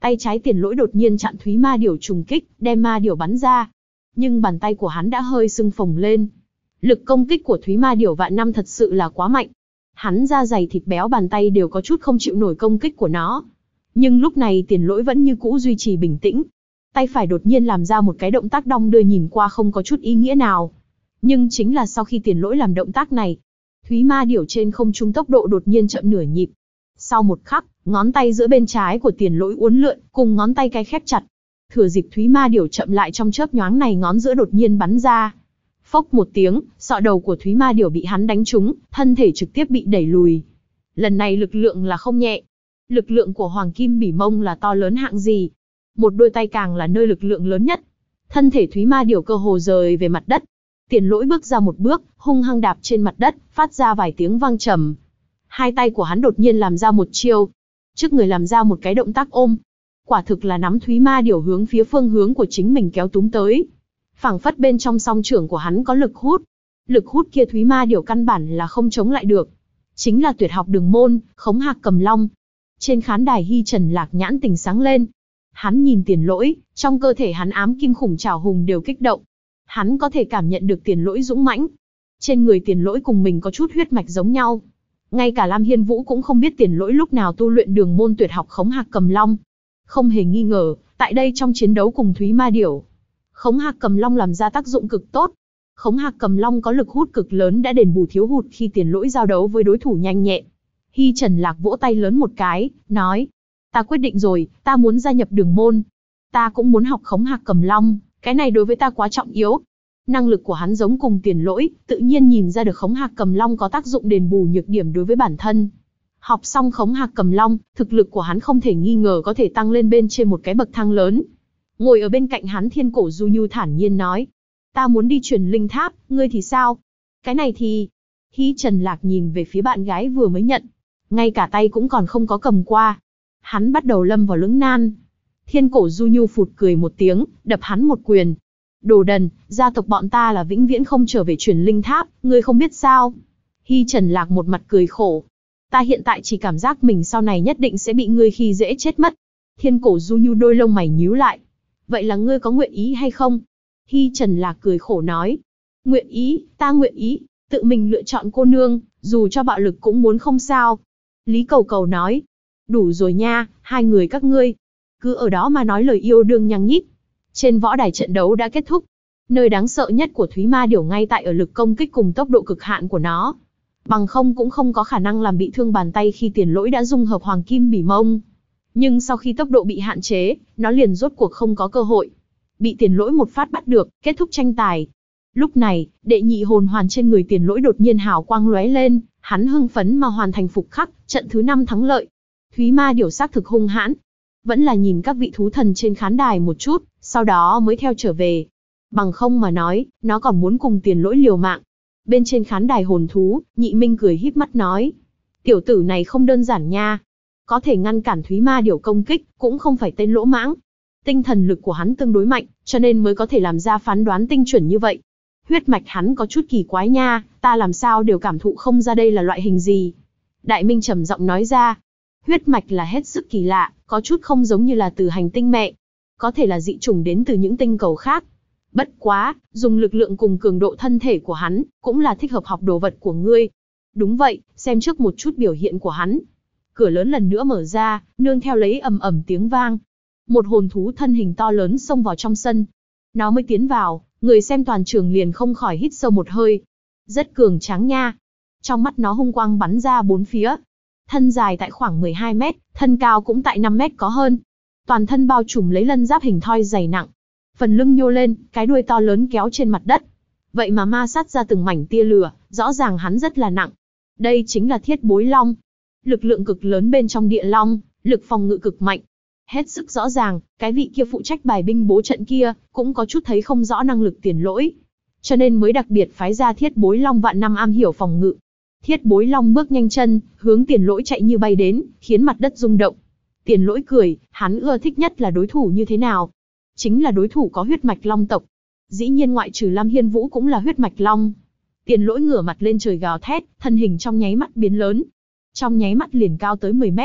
Tay trái Tiền Lỗi đột nhiên chặn Thúy Ma Điểu trùng kích, đem ma điểu bắn ra. Nhưng bàn tay của hắn đã hơi sưng phồng lên. Lực công kích của Thúy Ma Điểu vạn năm thật sự là quá mạnh. Hắn da dày thịt béo, bàn tay đều có chút không chịu nổi công kích của nó. Nhưng lúc này Tiền Lỗi vẫn như cũ duy trì bình tĩnh. Tay phải đột nhiên làm ra một cái động tác đong đưa nhìn qua không có chút ý nghĩa nào. Nhưng chính là sau khi Tiền Lỗi làm động tác này, Thúy Ma Điểu trên không trung tốc độ đột nhiên chậm nửa nhịp. Sau một khắc, ngón tay giữa bên trái của Tiền Lỗi uốn lượn, cùng ngón tay cái khép chặt. Thừa dịp Thúy Ma Điểu chậm lại trong chớp nhoáng này, ngón giữa đột nhiên bắn ra. Phốc một tiếng, sọ đầu của Thúy Ma Điểu bị hắn đánh trúng, thân thể trực tiếp bị đẩy lùi. Lần này lực lượng là không nhẹ. Lực lượng của Hoàng Kim Bỉ Mông là to lớn hạng gì? Một đôi tay càng là nơi lực lượng lớn nhất. Thân thể Thúy Ma Điểu cơ hồ rời về mặt đất. Tiền Lỗi bước ra một bước, hung hăng đạp trên mặt đất, phát ra vài tiếng vang trầm. Hai tay của hắn đột nhiên làm ra một chiêu. Trước người làm ra một cái động tác ôm. Quả thực là nắm Thúy Ma Điểu hướng phía phương hướng của chính mình kéo túm tới. Phảng phất bên trong song trưởng của hắn có lực hút. Lực hút kia Thúy Ma Điểu căn bản là không chống lại được. Chính là tuyệt học Đường Môn, Khống Hạc Cầm Long. Trên khán đài Hy Trần Lạc nhãn tình sáng lên. Hắn nhìn Tiền Lỗi, trong cơ thể hắn ám kim khủng trảo hùng đều kích động. Hắn có thể cảm nhận được Tiền Lỗi dũng mãnh. Trên người Tiền Lỗi cùng mình có chút huyết mạch giống nhau. Ngay cả Lam Hiên Vũ cũng không biết Tiền Lỗi lúc nào tu luyện Đường Môn tuyệt học Khống Hạc Cầm Long. Không hề nghi ngờ, tại đây trong chiến đấu cùng Thúy Ma Điểu, Khống Hạc Cầm Long làm ra tác dụng cực tốt. Khống Hạc Cầm Long có lực hút cực lớn đã đền bù thiếu hụt khi Tiền Lỗi giao đấu với đối thủ nhanh nhẹn. Hy Trần Lạc vỗ tay lớn một cái, nói: ta quyết định rồi, ta muốn gia nhập Đường Môn. Ta cũng muốn học Khống Hạc Cầm Long, cái này đối với ta quá trọng yếu. Năng lực của hắn giống cùng Tiền Lỗi, tự nhiên nhìn ra được Khống Hạc Cầm Long có tác dụng đền bù nhược điểm đối với bản thân. Học xong Khống Hạc Cầm Long, thực lực của hắn không thể nghi ngờ có thể tăng lên bên trên một cái bậc thang lớn. Ngồi ở bên cạnh hắn Thiên Cổ Du Nhu thản nhiên nói: ta muốn đi Truyền Linh Tháp, ngươi thì sao? Cái này thì... Hy Trần Lạc nhìn về phía bạn gái vừa mới nhận. Ngay cả tay cũng còn không có cầm qua. Hắn bắt đầu lâm vào lưỡng nan. Thiên Cổ Du Nhu phụt cười một tiếng, đập hắn một quyền. Đồ đần, gia tộc bọn ta là vĩnh viễn không trở về Truyền Linh Tháp, ngươi không biết sao? Hy Trần Lạc một mặt cười khổ. Ta hiện tại chỉ cảm giác mình sau này nhất định sẽ bị ngươi khi dễ chết mất. Thiên Cổ Du Nhu đôi lông mày nhíu lại. Vậy là ngươi có nguyện ý hay không? Hy Trần Lạc cười khổ nói. Nguyện ý, ta nguyện ý, tự mình lựa chọn cô nương, dù cho bạo lực cũng muốn không sao. Lý Cầu Cầu nói. Đủ rồi nha, hai người các ngươi. Cứ ở đó mà nói lời yêu đương nhăng nhít. Trên võ đài trận đấu đã kết thúc. Nơi đáng sợ nhất của Thúy Ma Điểu ngay tại ở lực công kích cùng tốc độ cực hạn của nó. Bằng không cũng không có khả năng làm bị thương bàn tay khi Tiền Lỗi đã dung hợp Hoàng Kim Bỉ Mông. Nhưng sau khi tốc độ bị hạn chế, nó liền rốt cuộc không có cơ hội. Bị Tiền Lỗi một phát bắt được, kết thúc tranh tài. Lúc này, đệ nhị hồn hoàn trên người Tiền Lỗi đột nhiên hào quang lóe lên, hắn hưng phấn mà hoàn thành phục khắc, trận thứ 5 thắng lợi. Thúy Ma Điểu xác thực hung hãn. Vẫn là nhìn các vị thú thần trên khán đài một chút, sau đó mới theo trở về. Bằng không mà nói, nó còn muốn cùng Tiền Lỗi liều mạng. Bên trên khán đài hồn thú, Nhị Minh cười híp mắt nói. Tiểu tử này không đơn giản nha. Có thể ngăn cản Thúy Ma Điểu công kích, cũng không phải tên lỗ mãng. Tinh thần lực của hắn tương đối mạnh, cho nên mới có thể làm ra phán đoán tinh chuẩn như vậy. Huyết mạch hắn có chút kỳ quái nha, ta làm sao đều cảm thụ không ra đây là loại hình gì. Đại Minh trầm giọng nói ra. Huyết mạch là hết sức kỳ lạ, có chút không giống như là từ hành tinh mẹ. Có thể là dị chủng đến từ những tinh cầu khác. Bất quá, dùng lực lượng cùng cường độ thân thể của hắn, cũng là thích hợp học đồ vật của ngươi. Đúng vậy, xem trước một chút biểu hiện của hắn. Cửa lớn lần nữa mở ra, nương theo lấy ầm ầm tiếng vang. Một hồn thú thân hình to lớn xông vào trong sân. Nó mới tiến vào, người xem toàn trường liền không khỏi hít sâu một hơi. Rất cường tráng nha. Trong mắt nó hung quang bắn ra bốn phía. Thân dài tại khoảng 12 mét, thân cao cũng tại 5 mét có hơn. Toàn thân bao trùm lấy lân giáp hình thoi dày nặng. Phần lưng nhô lên, cái đuôi to lớn kéo trên mặt đất. Vậy mà ma sát ra từng mảnh tia lửa, rõ ràng hắn rất là nặng. Đây chính là Thiết Bối Long. Lực lượng cực lớn bên trong địa long, lực phòng ngự cực mạnh. Hết sức rõ ràng, cái vị kia phụ trách bài binh bố trận kia, cũng có chút thấy không rõ năng lực Tiền Lỗi. Cho nên mới đặc biệt phái ra Thiết Bối Long vạn năm am hiểu phòng ngự. Thiết Bối Long bước nhanh chân, hướng Tiền Lỗi chạy như bay đến, khiến mặt đất rung động. Tiền Lỗi cười, hắn ưa thích nhất là đối thủ như thế nào? Chính là đối thủ có huyết mạch long tộc. Dĩ nhiên ngoại trừ Lam Hiên Vũ cũng là huyết mạch long. Tiền Lỗi ngửa mặt lên trời gào thét, thân hình trong nháy mắt biến lớn. Trong nháy mắt liền cao tới 10 mét.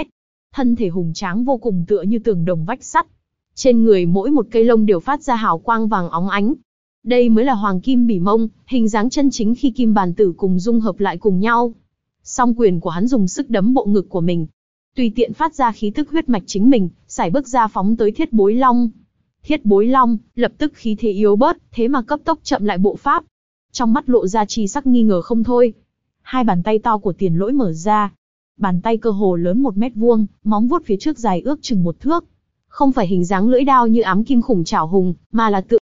Thân thể hùng tráng vô cùng tựa như tường đồng vách sắt. Trên người mỗi một cây lông đều phát ra hào quang vàng óng ánh. Đây mới là Hoàng Kim Bỉ Mông, hình dáng chân chính khi kim bàn tử cùng dung hợp lại cùng nhau. Song quyền của hắn dùng sức đấm bộ ngực của mình, tùy tiện phát ra khí tức huyết mạch chính mình, sải bước ra phóng tới Thiết Bối Long. Thiết Bối Long lập tức khí thế yếu bớt, thế mà cấp tốc chậm lại bộ pháp. Trong mắt lộ ra chi sắc nghi ngờ không thôi. Hai bàn tay to của Tiền Lỗi mở ra. Bàn tay cơ hồ lớn 1 mét vuông, móng vuốt phía trước dài ước chừng 1 thước. Không phải hình dáng lưỡi đao như ám kim khủng trảo hùng, mà là tựa.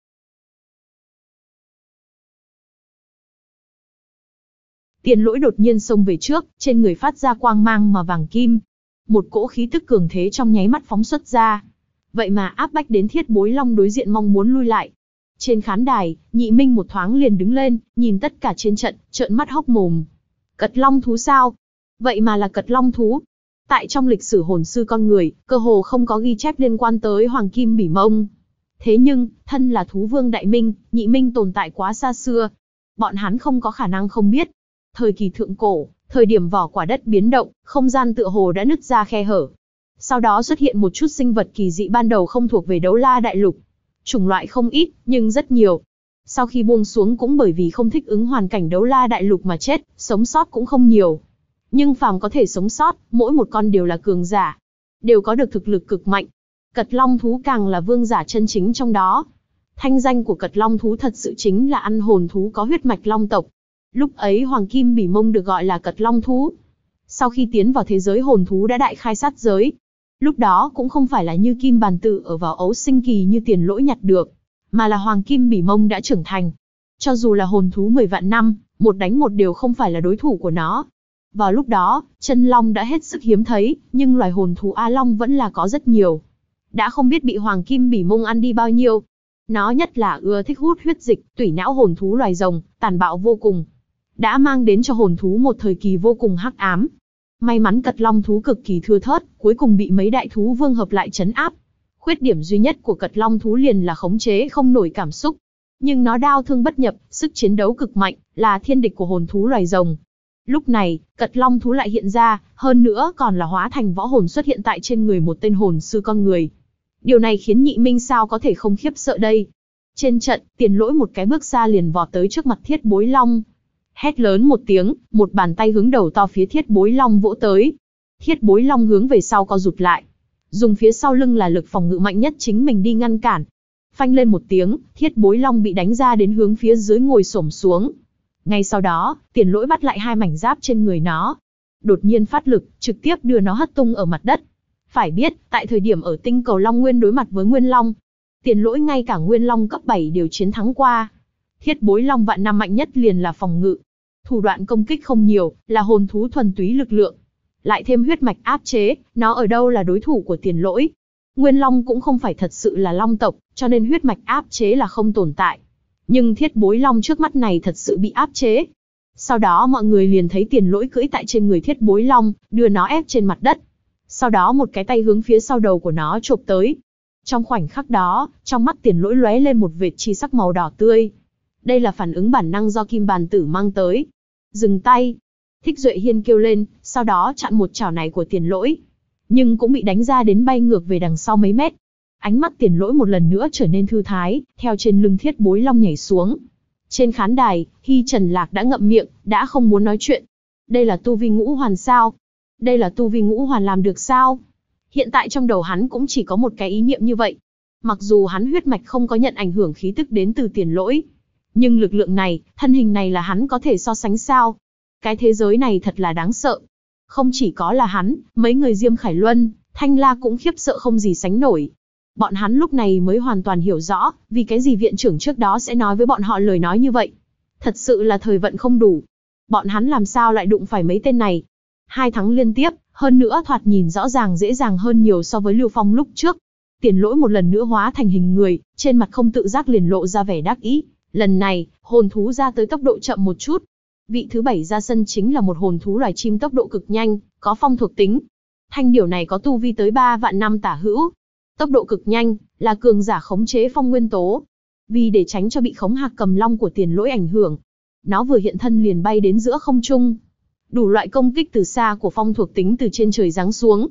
Tiền Lỗi đột nhiên xông về trước, trên người phát ra quang mang mà vàng kim. Một cỗ khí tức cường thế trong nháy mắt phóng xuất ra. Vậy mà áp bách đến Thiết Bối Long đối diện mong muốn lui lại. Trên khán đài, Nhị Minh một thoáng liền đứng lên, nhìn tất cả trên trận, trợn mắt hốc mồm. Cật Long thú sao? Vậy mà là Cật Long thú. Tại trong lịch sử hồn sư con người, cơ hồ không có ghi chép liên quan tới Hoàng Kim Bỉ Mông. Thế nhưng, thân là thú vương Đại Minh, Nhị Minh tồn tại quá xa xưa. Bọn hắn không có khả năng không biết. Thời kỳ thượng cổ, thời điểm vỏ quả đất biến động, không gian tựa hồ đã nứt ra khe hở. Sau đó xuất hiện một chút sinh vật kỳ dị ban đầu không thuộc về Đấu La Đại Lục. Chủng loại không ít, nhưng rất nhiều. Sau khi buông xuống cũng bởi vì không thích ứng hoàn cảnh Đấu La Đại Lục mà chết, sống sót cũng không nhiều. Nhưng phàm có thể sống sót, mỗi một con đều là cường giả. Đều có được thực lực cực mạnh. Cật Long thú càng là vương giả chân chính trong đó. Thanh danh của Cật Long thú thật sự chính là ăn hồn thú có huyết mạch long tộc. Lúc ấy Hoàng Kim Bỉ Mông được gọi là Cật Long thú. Sau khi tiến vào thế giới hồn thú đã đại khai sát giới. Lúc đó cũng không phải là như Kim Bàn Tử ở vào ấu sinh kỳ như Tiền Lỗi nhặt được, mà là Hoàng Kim Bỉ Mông đã trưởng thành. Cho dù là hồn thú 10 vạn năm, một đánh một đều không phải là đối thủ của nó. Vào lúc đó, chân long đã hết sức hiếm thấy, nhưng loài hồn thú A Long vẫn là có rất nhiều. Đã không biết bị Hoàng Kim Bỉ Mông ăn đi bao nhiêu. Nó nhất là ưa thích hút huyết dịch, tủy não hồn thú loài rồng, tàn bạo vô cùng. Đã mang đến cho hồn thú một thời kỳ vô cùng hắc ám. May mắn Cật Long thú cực kỳ thưa thớt, cuối cùng bị mấy đại thú vương hợp lại trấn áp. Khuyết điểm duy nhất của Cật Long thú liền là khống chế không nổi cảm xúc. Nhưng nó đao thương bất nhập, sức chiến đấu cực mạnh, là thiên địch của hồn thú loài rồng. Lúc này, Cật Long thú lại hiện ra, hơn nữa còn là hóa thành võ hồn xuất hiện tại trên người một tên hồn sư con người. Điều này khiến Nhị Minh sao có thể không khiếp sợ đây. Trên trận, Tiền Lỗi một cái bước xa liền vọt tới trước mặt Thiết Bối Long. Hét lớn một tiếng, một bàn tay hướng đầu to phía Thiết Bối Long vỗ tới. Thiết Bối Long hướng về sau co rụt lại. Dùng phía sau lưng là lực phòng ngự mạnh nhất chính mình đi ngăn cản. Phanh lên một tiếng, Thiết Bối Long bị đánh ra đến hướng phía dưới ngồi xổm xuống. Ngay sau đó, Tiền Lỗi bắt lại hai mảnh giáp trên người nó. Đột nhiên phát lực, trực tiếp đưa nó hất tung ở mặt đất. Phải biết, tại thời điểm ở tinh cầu Long Nguyên đối mặt với Nguyên Long, Tiền Lỗi ngay cả Nguyên Long cấp 7 đều chiến thắng qua. Thiết Bối Long vạn năm mạnh nhất liền là phòng ngự. Thủ đoạn công kích không nhiều, là hồn thú thuần túy lực lượng. Lại thêm huyết mạch áp chế, nó ở đâu là đối thủ của Tiền Lỗi. Nguyên Long cũng không phải thật sự là long tộc, cho nên huyết mạch áp chế là không tồn tại. Nhưng Thiết Bối Long trước mắt này thật sự bị áp chế. Sau đó mọi người liền thấy Tiền Lỗi cưỡi tại trên người Thiết Bối Long, đưa nó ép trên mặt đất. Sau đó một cái tay hướng phía sau đầu của nó chộp tới. Trong khoảnh khắc đó, trong mắt Tiền Lỗi lóe lên một vệt chi sắc màu đỏ tươi. Đây là phản ứng bản năng do Kim Bàn Tử mang tới. Dừng tay. Thích Duệ Hiên kêu lên, sau đó chặn một chảo này của Tiền Lỗi. Nhưng cũng bị đánh ra đến bay ngược về đằng sau mấy mét. Ánh mắt Tiền Lỗi một lần nữa trở nên thư thái, theo trên lưng Thiết Bối Long nhảy xuống. Trên khán đài, Hy Trần Lạc đã ngậm miệng, đã không muốn nói chuyện. Đây là tu vi ngũ hoàn sao? Đây là tu vi ngũ hoàn làm được sao? Hiện tại trong đầu hắn cũng chỉ có một cái ý niệm như vậy. Mặc dù hắn huyết mạch không có nhận ảnh hưởng khí tức đến từ Tiền Lỗi, nhưng lực lượng này, thân hình này là hắn có thể so sánh sao? Cái thế giới này thật là đáng sợ. Không chỉ có là hắn, mấy người Diêm Khải Luân, Thanh La cũng khiếp sợ không gì sánh nổi. Bọn hắn lúc này mới hoàn toàn hiểu rõ, vì cái gì viện trưởng trước đó sẽ nói với bọn họ lời nói như vậy. Thật sự là thời vận không đủ. Bọn hắn làm sao lại đụng phải mấy tên này? 2 thắng liên tiếp, hơn nữa thoạt nhìn rõ ràng dễ dàng hơn nhiều so với Lưu Phong lúc trước. Tiền Lỗi một lần nữa hóa thành hình người, trên mặt không tự giác liền lộ ra vẻ đắc ý. Lần này, hồn thú ra tới tốc độ chậm một chút. Vị thứ 7 ra sân chính là một hồn thú loài chim tốc độ cực nhanh, có phong thuộc tính. Thanh điểu này có tu vi tới 3 vạn năm tả hữu. Tốc độ cực nhanh, là cường giả khống chế phong nguyên tố. Vì để tránh cho bị khống hạc cầm long của Tiền Lỗi ảnh hưởng, nó vừa hiện thân liền bay đến giữa không trung. Đủ loại công kích từ xa của phong thuộc tính từ trên trời giáng xuống.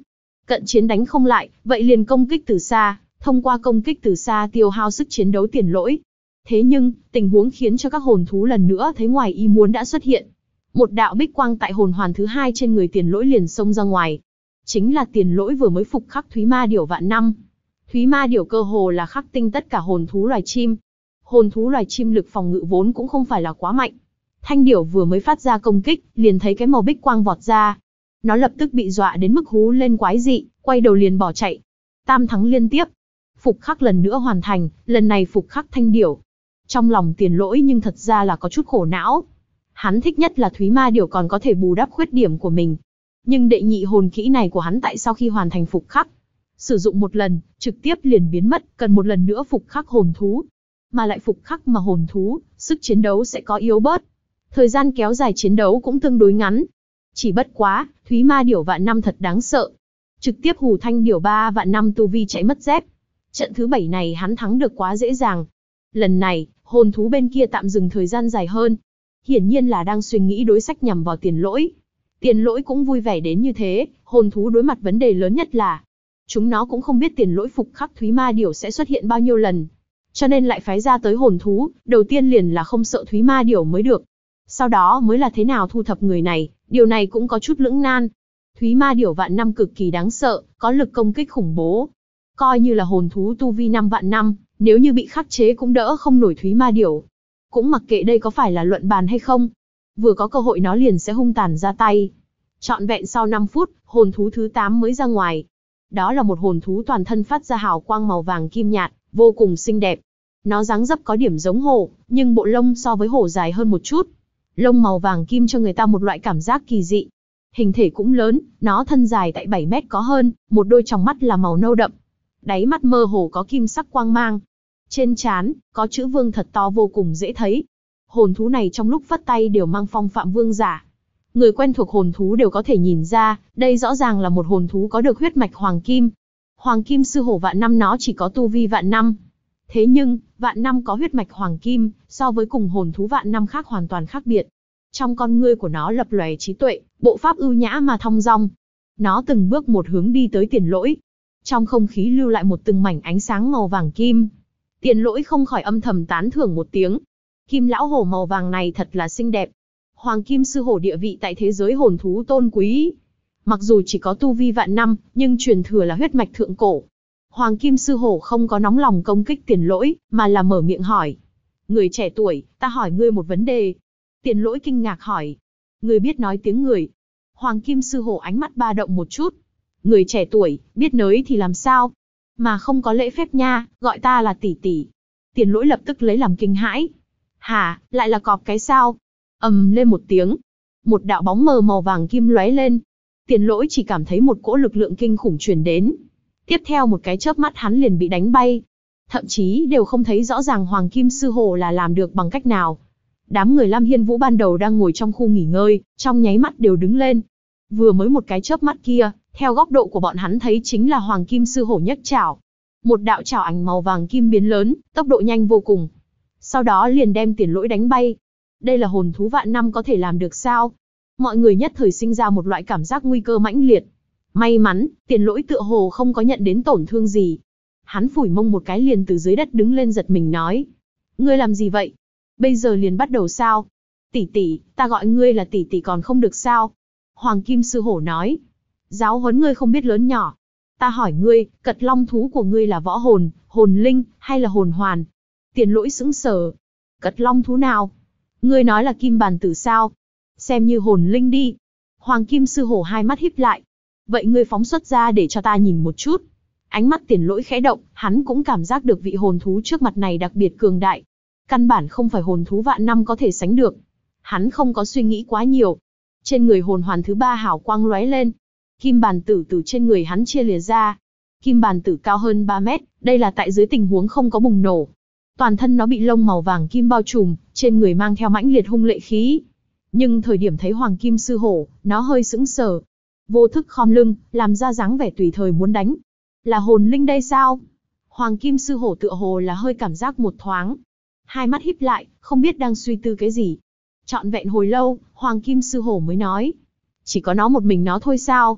Cận chiến đánh không lại, vậy liền công kích từ xa, thông qua công kích từ xa tiêu hao sức chiến đấu Tiền Lỗi. Thế nhưng, tình huống khiến cho các hồn thú lần nữa thấy ngoài ý muốn đã xuất hiện. Một đạo bích quang tại hồn hoàn thứ hai trên người Tiền Lỗi liền xông ra ngoài. Chính là Tiền Lỗi vừa mới phục khắc Thúy Ma Điểu vạn năm. Thúy Ma Điểu cơ hồ là khắc tinh tất cả hồn thú loài chim. Hồn thú loài chim lực phòng ngự vốn cũng không phải là quá mạnh. Thanh điểu vừa mới phát ra công kích, liền thấy cái màu bích quang vọt ra. Nó lập tức bị dọa đến mức hú lên quái dị, quay đầu liền bỏ chạy. Tam thắng liên tiếp. Phục khắc lần nữa hoàn thành, lần này phục khắc thanh điểu. Trong lòng Tiền Lỗi nhưng thật ra là có chút khổ não. Hắn thích nhất là Thúy Ma Điểu còn có thể bù đắp khuyết điểm của mình. Nhưng đệ nhị hồn kỹ này của hắn tại sau khi hoàn thành phục khắc, sử dụng một lần, trực tiếp liền biến mất, cần một lần nữa phục khắc hồn thú. Mà lại phục khắc mà hồn thú, sức chiến đấu sẽ có yếu bớt. Thời gian kéo dài chiến đấu cũng tương đối ngắn. Chỉ bất quá, Thúy Ma Điểu vạn năm thật đáng sợ. Trực tiếp hù Thanh Điểu 3 vạn năm tu vi chạy mất dép. Trận thứ 7 này hắn thắng được quá dễ dàng. Lần này, hồn thú bên kia tạm dừng thời gian dài hơn. Hiển nhiên là đang suy nghĩ đối sách nhằm vào Tiền Lỗi. Tiền Lỗi cũng vui vẻ đến như thế, hồn thú đối mặt vấn đề lớn nhất là chúng nó cũng không biết Tiền Lỗi phục khắc Thúy Ma Điểu sẽ xuất hiện bao nhiêu lần. Cho nên lại phái ra tới hồn thú, đầu tiên liền là không sợ Thúy Ma Điểu mới được. Sau đó mới là thế nào thu thập người này, điều này cũng có chút lưỡng nan. Thúy Ma Điểu vạn năm cực kỳ đáng sợ, có lực công kích khủng bố. Coi như là hồn thú tu vi 5 vạn năm, nếu như bị khắc chế cũng đỡ không nổi Thúy Ma Điểu. Cũng mặc kệ đây có phải là luận bàn hay không, vừa có cơ hội nó liền sẽ hung tàn ra tay. Trọn vẹn sau 5 phút, hồn thú thứ 8 mới ra ngoài. Đó là một hồn thú toàn thân phát ra hào quang màu vàng kim nhạt, vô cùng xinh đẹp. Nó dáng dấp có điểm giống hổ, nhưng bộ lông so với hổ dài hơn một chút. Lông màu vàng kim cho người ta một loại cảm giác kỳ dị. Hình thể cũng lớn, nó thân dài tại 7 mét có hơn, một đôi tròng mắt là màu nâu đậm. Đáy mắt mơ hồ có kim sắc quang mang. Trên trán, có chữ vương thật to vô cùng dễ thấy. Hồn thú này trong lúc vất tay đều mang phong phạm vương giả. Người quen thuộc hồn thú đều có thể nhìn ra, đây rõ ràng là một hồn thú có được huyết mạch hoàng kim. Hoàng kim sư hổ vạn năm nó chỉ có tu vi vạn năm. Thế nhưng, vạn năm có huyết mạch hoàng kim, so với cùng hồn thú vạn năm khác hoàn toàn khác biệt. Trong con ngươi của nó lập lòe trí tuệ, bộ pháp ưu nhã mà thong dong. Nó từng bước một hướng đi tới Tiền Lỗi. Trong không khí lưu lại một từng mảnh ánh sáng màu vàng kim. Tiền Lỗi không khỏi âm thầm tán thưởng một tiếng. Kim lão hổ màu vàng này thật là xinh đẹp. Hoàng kim sư hổ địa vị tại thế giới hồn thú tôn quý. Mặc dù chỉ có tu vi vạn năm, nhưng truyền thừa là huyết mạch thượng cổ. Hoàng kim sư hổ không có nóng lòng công kích Tiền Lỗi, mà là mở miệng hỏi. Người trẻ tuổi, ta hỏi ngươi một vấn đề. Tiền Lỗi kinh ngạc hỏi. Ngươi biết nói tiếng người. Hoàng kim sư hổ ánh mắt ba động một chút. Người trẻ tuổi, biết nới thì làm sao? Mà không có lễ phép nha, gọi ta là tỷ tỷ. Tiền Lỗi lập tức lấy làm kinh hãi. Hả, lại là cọp cái sao? Ầm lên một tiếng. Một đạo bóng mờ màu vàng kim lóe lên. Tiền Lỗi chỉ cảm thấy một cỗ lực lượng kinh khủng truyền đến. Tiếp theo một cái chớp mắt hắn liền bị đánh bay. Thậm chí đều không thấy rõ ràng Hoàng kim sư hổ là làm được bằng cách nào. Đám người Lam Hiên Vũ ban đầu đang ngồi trong khu nghỉ ngơi, trong nháy mắt đều đứng lên. Vừa mới một cái chớp mắt kia, theo góc độ của bọn hắn thấy chính là Hoàng kim sư hổ nhấc chảo. Một đạo chảo ảnh màu vàng kim biến lớn, tốc độ nhanh vô cùng. Sau đó liền đem Tiền Lỗi đánh bay. Đây là hồn thú vạn năm có thể làm được sao? Mọi người nhất thời sinh ra một loại cảm giác nguy cơ mãnh liệt. May mắn, Tiền Lỗi tựa hồ không có nhận đến tổn thương gì. Hắn phủi mông một cái liền từ dưới đất đứng lên giật mình nói. Ngươi làm gì vậy? Bây giờ liền bắt đầu sao? Tỷ tỷ, ta gọi ngươi là tỷ tỷ còn không được sao? Hoàng kim sư hổ nói. Giáo huấn ngươi không biết lớn nhỏ. Ta hỏi ngươi, cật long thú của ngươi là võ hồn, hồn linh, hay là hồn hoàn? Tiền Lỗi sững sờ. Cật long thú nào? Ngươi nói là kim bàn tử sao? Xem như hồn linh đi. Hoàng kim sư hổ hai mắt híp lại. Vậy ngươi phóng xuất ra để cho ta nhìn một chút. Ánh mắt Tiền Lỗi khẽ động, hắn cũng cảm giác được vị hồn thú trước mặt này đặc biệt cường đại. Căn bản không phải hồn thú vạn năm có thể sánh được. Hắn không có suy nghĩ quá nhiều. Trên người hồn hoàn thứ 3 hào quang lóe lên. Kim bàn tử từ trên người hắn chia lìa ra. Kim bàn tử cao hơn 3 mét, đây là tại dưới tình huống không có bùng nổ. Toàn thân nó bị lông màu vàng kim bao trùm, trên người mang theo mãnh liệt hung lệ khí. Nhưng thời điểm thấy Hoàng kim sư hổ, nó hơi sững sờ. Vô thức khom lưng, làm ra dáng vẻ tùy thời muốn đánh. Là hồn linh đây sao? Hoàng kim sư hổ tựa hồ là hơi cảm giác một thoáng. Hai mắt híp lại, không biết đang suy tư cái gì. Trọn vẹn hồi lâu, Hoàng kim sư hổ mới nói. Chỉ có nó một mình nó thôi sao?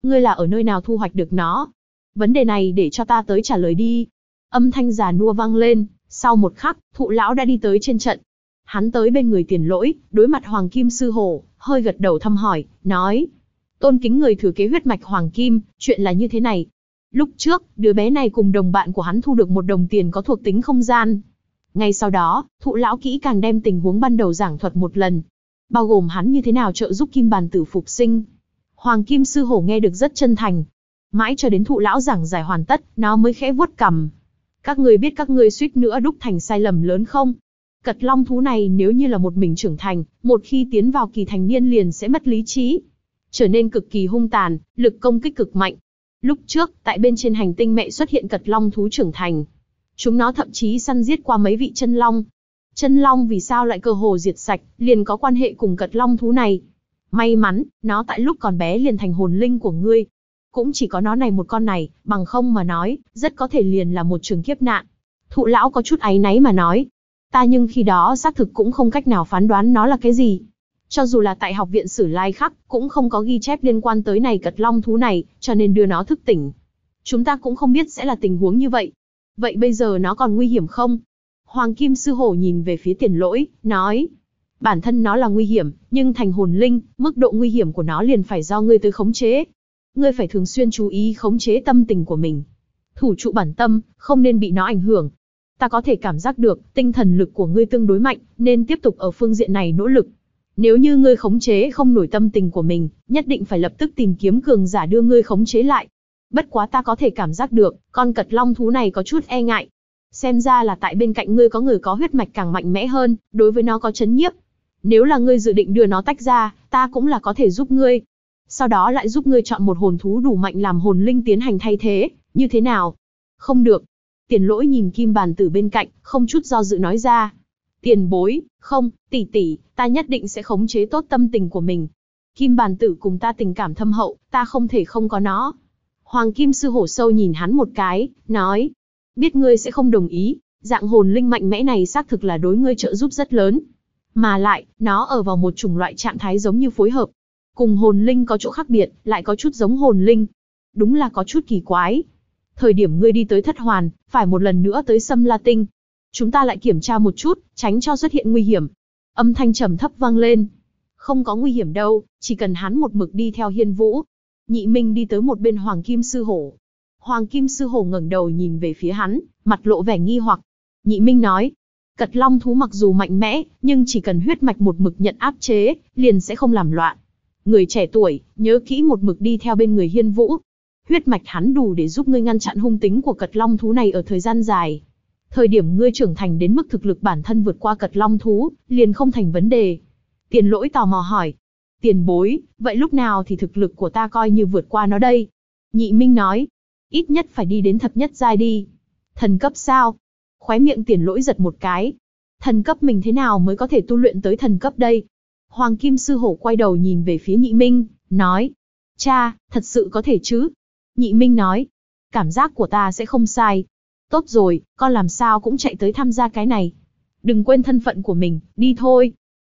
Ngươi là ở nơi nào thu hoạch được nó? Vấn đề này để cho ta tới trả lời đi. Âm thanh già nua vang lên, sau một khắc, Thụ lão đã đi tới trên trận. Hắn tới bên người Tiền Lỗi, đối mặt Hoàng Kim Sư Hổ, hơi gật đầu thăm hỏi, nói: tôn kính người thừa kế huyết mạch Hoàng Kim, chuyện là như thế này. Lúc trước, đứa bé này cùng đồng bạn của hắn thu được một đồng tiền có thuộc tính không gian. Ngay sau đó, Thụ lão kỹ càng đem tình huống ban đầu giảng thuật một lần, bao gồm hắn như thế nào trợ giúp Kim Bàn Tử phục sinh. Hoàng Kim Sư Hổ nghe được rất chân thành. Mãi cho đến Thụ lão giảng giải hoàn tất, nó mới khẽ vuốt cằm. Các ngươi biết các ngươi suýt nữa đúc thành sai lầm lớn không? Cật long thú này nếu như là một mình trưởng thành, một khi tiến vào kỳ thành niên liền sẽ mất lý trí, trở nên cực kỳ hung tàn, lực công kích cực mạnh. Lúc trước, tại bên trên hành tinh mẹ xuất hiện cật long thú trưởng thành. Chúng nó thậm chí săn giết qua mấy vị chân long. Chân long vì sao lại cơ hồ diệt sạch, liền có quan hệ cùng cật long thú này. May mắn, nó tại lúc còn bé liền thành hồn linh của ngươi. Cũng chỉ có nó này một con này, bằng không mà nói, rất có thể liền là một trường kiếp nạn. Thụ lão có chút áy náy mà nói. Ta nhưng khi đó xác thực cũng không cách nào phán đoán nó là cái gì. Cho dù là tại học viện Sử Lai Khắc, cũng không có ghi chép liên quan tới này cật long thú này, cho nên đưa nó thức tỉnh. Chúng ta cũng không biết sẽ là tình huống như vậy. Vậy bây giờ nó còn nguy hiểm không? Hoàng Kim Sư Hổ nhìn về phía Tiền Lỗi, nói. Bản thân nó là nguy hiểm, nhưng thành hồn linh, mức độ nguy hiểm của nó liền phải do ngươi tới khống chế. Ngươi phải thường xuyên chú ý khống chế tâm tình của mình. Thủ trụ bản tâm, không nên bị nó ảnh hưởng. Ta có thể cảm giác được, tinh thần lực của ngươi tương đối mạnh, nên tiếp tục ở phương diện này nỗ lực. Nếu như ngươi khống chế không nổi tâm tình của mình, nhất định phải lập tức tìm kiếm cường giả đưa ngươi khống chế lại. Bất quá ta có thể cảm giác được, con cật long thú này có chút e ngại. Xem ra là tại bên cạnh ngươi có người có huyết mạch càng mạnh mẽ hơn, đối với nó có chấn nhiếp. Nếu là ngươi dự định đưa nó tách ra, ta cũng là có thể giúp ngươi. Sau đó lại giúp ngươi chọn một hồn thú đủ mạnh làm hồn linh tiến hành thay thế, như thế nào? Không được. Tiền Lỗi nhìn Kim Bàn Tử bên cạnh, không chút do dự nói ra. Tiền bối, không, tỷ tỷ, ta nhất định sẽ khống chế tốt tâm tình của mình. Kim Bàn Tử cùng ta tình cảm thâm hậu, ta không thể không có nó. Hoàng Kim Sư Hổ sâu nhìn hắn một cái, nói. Biết ngươi sẽ không đồng ý, dạng hồn linh mạnh mẽ này xác thực là đối ngươi trợ giúp rất lớn. Mà lại, nó ở vào một chủng loại trạng thái giống như phối hợp. Cùng hồn linh có chỗ khác biệt, lại có chút giống hồn linh. Đúng là có chút kỳ quái. Thời điểm ngươi đi tới Thất Hoàn, phải một lần nữa tới Sâm La Tinh. Chúng ta lại kiểm tra một chút, tránh cho xuất hiện nguy hiểm. Âm thanh trầm thấp vang lên. Không có nguy hiểm đâu, chỉ cần hắn một mực đi theo Hiên Vũ. Nhị Minh đi tới một bên Hoàng Kim Sư Hổ. Hoàng Kim Sư Hổ ngẩng đầu nhìn về phía hắn, mặt lộ vẻ nghi hoặc. Nhị Minh nói, cật long thú mặc dù mạnh mẽ, nhưng chỉ cần huyết mạch một mực nhận áp chế, liền sẽ không làm loạn. Người trẻ tuổi, nhớ kỹ một mực đi theo bên người Hiên Vũ. Huyết mạch hắn đủ để giúp ngươi ngăn chặn hung tính của cật long thú này ở thời gian dài. Thời điểm ngươi trưởng thành đến mức thực lực bản thân vượt qua cật long thú, liền không thành vấn đề. Tiền Lỗi tò mò hỏi. Tiền bối, vậy lúc nào thì thực lực của ta coi như vượt qua nó đây? Nhị Minh nói. Ít nhất phải đi đến thập nhất giai đi. Thần cấp sao? Khóe miệng Tiền Lỗi giật một cái. Thần cấp mình thế nào mới có thể tu luyện tới thần cấp đây? Hoàng Kim Sư Hổ quay đầu nhìn về phía Nhị Minh, nói. Cha, thật sự có thể chứ? Nhị Minh nói. Cảm giác của ta sẽ không sai. Tốt rồi, con làm sao cũng chạy tới tham gia cái này. Đừng quên thân phận của mình, đi thôi.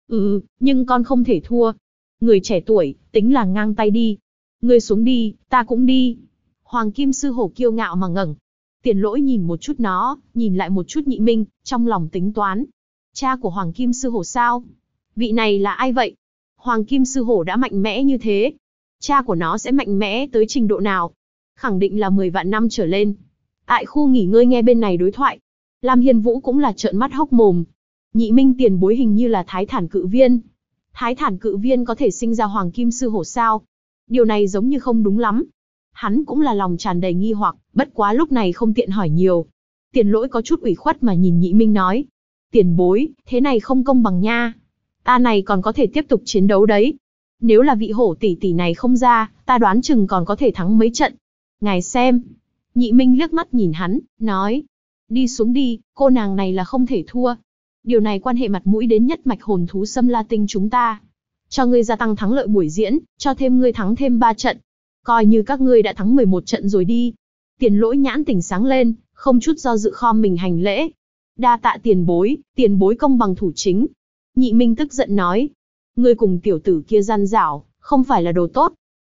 Nhưng con không thể thua. Người trẻ tuổi, tính là ngang tay đi. Ngươi xuống đi, ta cũng đi. Hoàng Kim Sư Hổ kiêu ngạo mà ngẩng. Tiền Lỗi nhìn một chút nó, nhìn lại một chút Nhị Minh, trong lòng tính toán. Cha của Hoàng Kim Sư Hổ sao? Vị này là ai vậy? Hoàng Kim Sư Hổ đã mạnh mẽ như thế. Cha của nó sẽ mạnh mẽ tới trình độ nào? Khẳng định là 10 vạn năm trở lên. Tại khu nghỉ ngơi nghe bên này đối thoại. Lam Hiên Vũ cũng là trợn mắt hốc mồm. Nhị Minh tiền bối hình như là Thái Thản Cự Viên. Thái Thản Cự Viên có thể sinh ra Hoàng Kim Sư Hổ sao? Điều này giống như không đúng lắm. Hắn cũng là lòng tràn đầy nghi hoặc, bất quá lúc này không tiện hỏi nhiều. Tiền Lỗi có chút ủy khuất mà nhìn Nhị Minh nói. Tiền bối, thế này không công bằng nha. Ta này còn có thể tiếp tục chiến đấu đấy. Nếu là vị hổ tỷ tỷ này không ra, ta đoán chừng còn có thể thắng mấy trận. Ngài xem. Nhị Minh liếc mắt nhìn hắn, nói. Đi xuống đi, cô nàng này là không thể thua. Điều này quan hệ mặt mũi đến nhất mạch hồn thú Sâm La Tinh chúng ta. Cho ngươi gia tăng thắng lợi buổi diễn, cho thêm ngươi thắng thêm 3 trận. Coi như các ngươi đã thắng 11 trận rồi đi. Tiền Lỗi nhãn tỉnh sáng lên, không chút do dự khom mình hành lễ. Đa tạ tiền bối công bằng thủ chính. Nhị Minh tức giận nói. Ngươi cùng tiểu tử kia gian dảo, không phải là đồ tốt.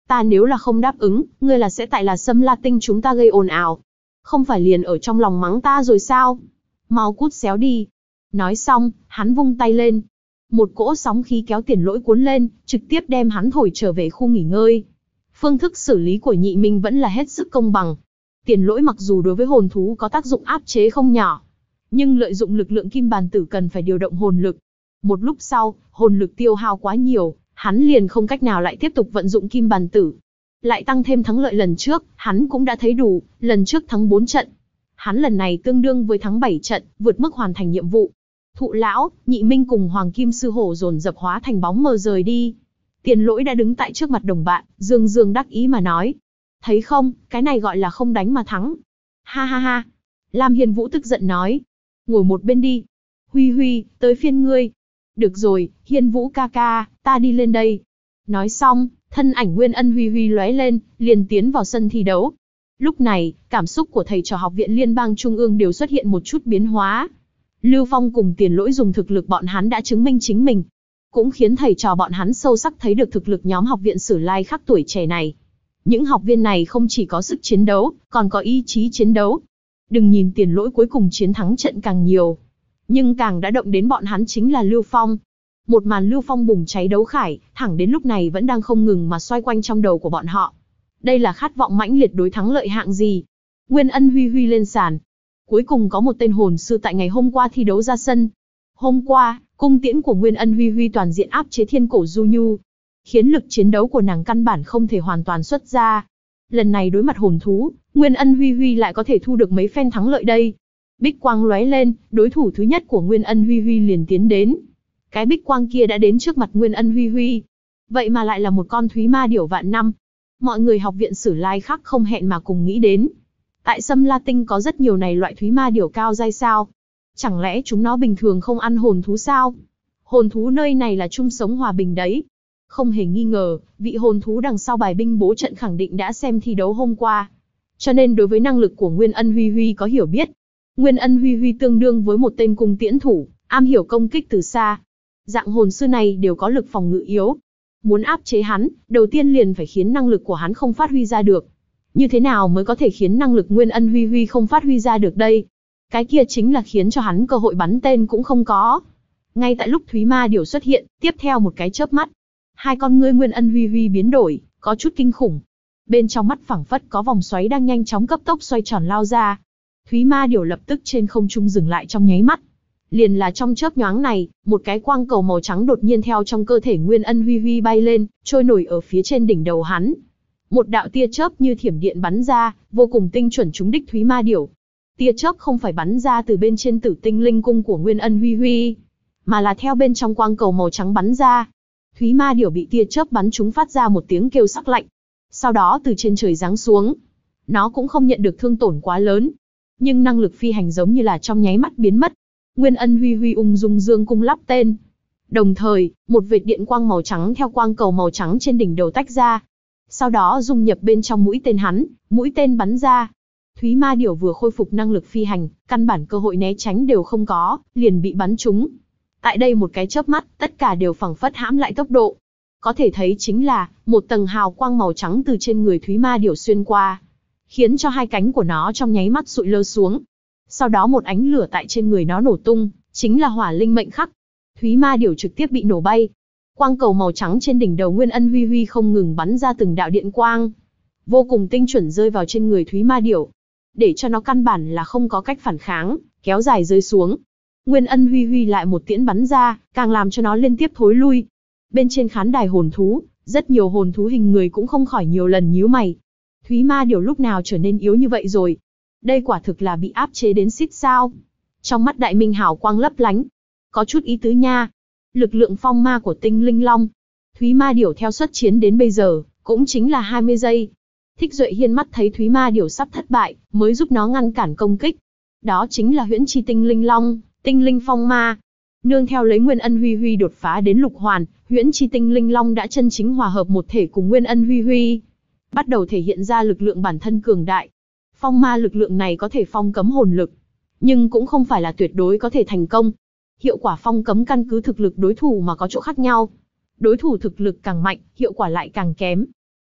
Ta nếu là không đáp ứng, ngươi là sẽ tại là Sâm La Tinh chúng ta gây ồn ào. Không phải liền ở trong lòng mắng ta rồi sao? Mau cút xéo đi. Nói xong, hắn vung tay lên. Một cỗ sóng khí kéo Tiền Lỗi cuốn lên, trực tiếp đem hắn thổi trở về khu nghỉ ngơi. Phương thức xử lý của Nhị Minh vẫn là hết sức công bằng. Tiền Lỗi mặc dù đối với hồn thú có tác dụng áp chế không nhỏ, nhưng lợi dụng lực lượng kim bàn tử cần phải điều động hồn lực. Một lúc sau, hồn lực tiêu hao quá nhiều, hắn liền không cách nào lại tiếp tục vận dụng kim bàn tử. Lại tăng thêm thắng lợi lần trước, hắn cũng đã thấy đủ, lần trước thắng 4 trận. Hắn lần này tương đương với thắng 7 trận, vượt mức hoàn thành nhiệm vụ. Thụ lão, Nhị Minh cùng Hoàng Kim Sư Hổ dồn dập hóa thành bóng mờ rời đi. Tiền Lỗi đã đứng tại trước mặt đồng bạn, dương dương đắc ý mà nói. Thấy không, cái này gọi là không đánh mà thắng. Ha ha ha. Lam Hiên Vũ tức giận nói. Ngồi một bên đi. Huy Huy, tới phiên ngươi. Được rồi, Hiên Vũ ca ca, ta đi lên đây. Nói xong, thân ảnh Nguyên Ân Huy Huy lóe lên, liền tiến vào sân thi đấu. Lúc này, cảm xúc của thầy trò học viện Liên bang Trung ương đều xuất hiện một chút biến hóa. Lưu Phong cùng Tiền Lỗi dùng thực lực bọn hắn đã chứng minh chính mình. Cũng khiến thầy trò bọn hắn sâu sắc thấy được thực lực nhóm học viện Sử Lai Khắc tuổi trẻ này. Những học viên này không chỉ có sức chiến đấu, còn có ý chí chiến đấu. Đừng nhìn Tiền Lỗi cuối cùng chiến thắng trận càng nhiều, nhưng càng đã động đến bọn hắn chính là Lưu Phong. Một màn Lưu Phong bùng cháy đấu khải, thẳng đến lúc này vẫn đang không ngừng mà xoay quanh trong đầu của bọn họ. Đây là khát vọng mãnh liệt đối thắng lợi hạng gì? Nguyên Ân Huy Huy lên sàn. Cuối cùng có một tên hồn sư tại ngày hôm qua thi đấu ra sân. Hôm qua, cung tiễn của Nguyên Ân Huy Huy toàn diện áp chế Thiên Cổ Du Nhu, khiến lực chiến đấu của nàng căn bản không thể hoàn toàn xuất ra. Lần này đối mặt hồn thú, Nguyên Ân Huy Huy lại có thể thu được mấy phen thắng lợi đây. Bích quang lóe lên, đối thủ thứ nhất của Nguyên Ân Huy Huy liền tiến đến. Cái bích quang kia đã đến trước mặt Nguyên Ân Huy Huy. Vậy mà lại là một con thúy ma điểu vạn năm. Mọi người học viện Sử Lai Khắc không hẹn mà cùng nghĩ đến. Tại Sâm La Tinh có rất nhiều này loại thúy ma điểu cao giai sao? Chẳng lẽ chúng nó bình thường không ăn hồn thú sao? Hồn thú nơi này là chung sống hòa bình đấy. Không hề nghi ngờ, vị hồn thú đằng sau bài binh bố trận khẳng định đã xem thi đấu hôm qua. Cho nên đối với năng lực của Nguyên Ân Huy Huy có hiểu biết. Nguyên Ân Huy Huy tương đương với một tên cung tiễn thủ, am hiểu công kích từ xa. Dạng hồn sư này đều có lực phòng ngự yếu. Muốn áp chế hắn, đầu tiên liền phải khiến năng lực của hắn không phát huy ra được. Như thế nào mới có thể khiến năng lực Nguyên Ân Huy Huy không phát huy ra được đây? Cái kia chính là khiến cho hắn cơ hội bắn tên cũng không có. Ngay tại lúc thúy ma điểu xuất hiện, tiếp theo một cái chớp mắt, hai con ngươi Nguyên Ân Huy Huy biến đổi, có chút kinh khủng. Bên trong mắt phảng phất có vòng xoáy đang nhanh chóng cấp tốc xoay tròn lao ra. Thúy ma điểu lập tức trên không trung dừng lại trong nháy mắt. Liền là trong chớp nhoáng này, một cái quang cầu màu trắng đột nhiên theo trong cơ thể Nguyên Ân Huy Huy bay lên, trôi nổi ở phía trên đỉnh đầu hắn. Một đạo tia chớp như thiểm điện bắn ra, vô cùng tinh chuẩn trúng đích thúy ma điểu. Tia chớp không phải bắn ra từ bên trên Tử Tinh Linh cung của Nguyên Ân Huy Huy, mà là theo bên trong quang cầu màu trắng bắn ra. Thúy ma điểu bị tia chớp bắn trúng phát ra một tiếng kêu sắc lạnh. Sau đó từ trên trời giáng xuống. Nó cũng không nhận được thương tổn quá lớn, nhưng năng lực phi hành giống như là trong nháy mắt biến mất. Nguyên Ân Huy Huy ung dung dương cung lắp tên. Đồng thời, một vệt điện quang màu trắng theo quang cầu màu trắng trên đỉnh đầu tách ra. Sau đó dung nhập bên trong mũi tên hắn, mũi tên bắn ra. Thúy ma điểu vừa khôi phục năng lực phi hành, căn bản cơ hội né tránh đều không có, liền bị bắn trúng. Tại đây một cái chớp mắt, tất cả đều phảng phất hãm lại tốc độ. Có thể thấy chính là, một tầng hào quang màu trắng từ trên người thúy ma điểu xuyên qua, khiến cho hai cánh của nó trong nháy mắt sụi lơ xuống. Sau đó một ánh lửa tại trên người nó nổ tung, chính là hỏa linh mệnh khắc. Thúy ma điểu trực tiếp bị nổ bay. Quang cầu màu trắng trên đỉnh đầu Nguyên Ân Huy Huy không ngừng bắn ra từng đạo điện quang, vô cùng tinh chuẩn rơi vào trên người thúy ma điểu, để cho nó căn bản là không có cách phản kháng, kéo dài rơi xuống. Nguyên Ân Huy Huy lại một tiễn bắn ra, càng làm cho nó liên tiếp thối lui. Bên trên khán đài hồn thú, rất nhiều hồn thú hình người cũng không khỏi nhiều lần nhíu mày. Thúy ma điểu lúc nào trở nên yếu như vậy rồi? Đây quả thực là bị áp chế đến xít sao? Trong mắt Đại Minh hào quang lấp lánh, có chút ý tứ nha. Lực lượng phong ma của tinh linh long. Thúy ma điểu theo xuất chiến đến bây giờ, cũng chính là 20 giây. Thích Duệ Hiên mắt thấy Thúy ma điểu sắp thất bại, mới giúp nó ngăn cản công kích. Đó chính là huyễn chi tinh linh long, tinh linh phong ma. Nương theo lấy Nguyên Ân Huy Huy đột phá đến lục hoàn, huyễn chi tinh linh long đã chân chính hòa hợp một thể cùng Nguyên Ân Huy Huy, bắt đầu thể hiện ra lực lượng bản thân cường đại. Phong ma lực lượng này có thể phong cấm hồn lực, nhưng cũng không phải là tuyệt đối có thể thành công. Hiệu quả phong cấm căn cứ thực lực đối thủ mà có chỗ khác nhau. Đối thủ thực lực càng mạnh, hiệu quả lại càng kém.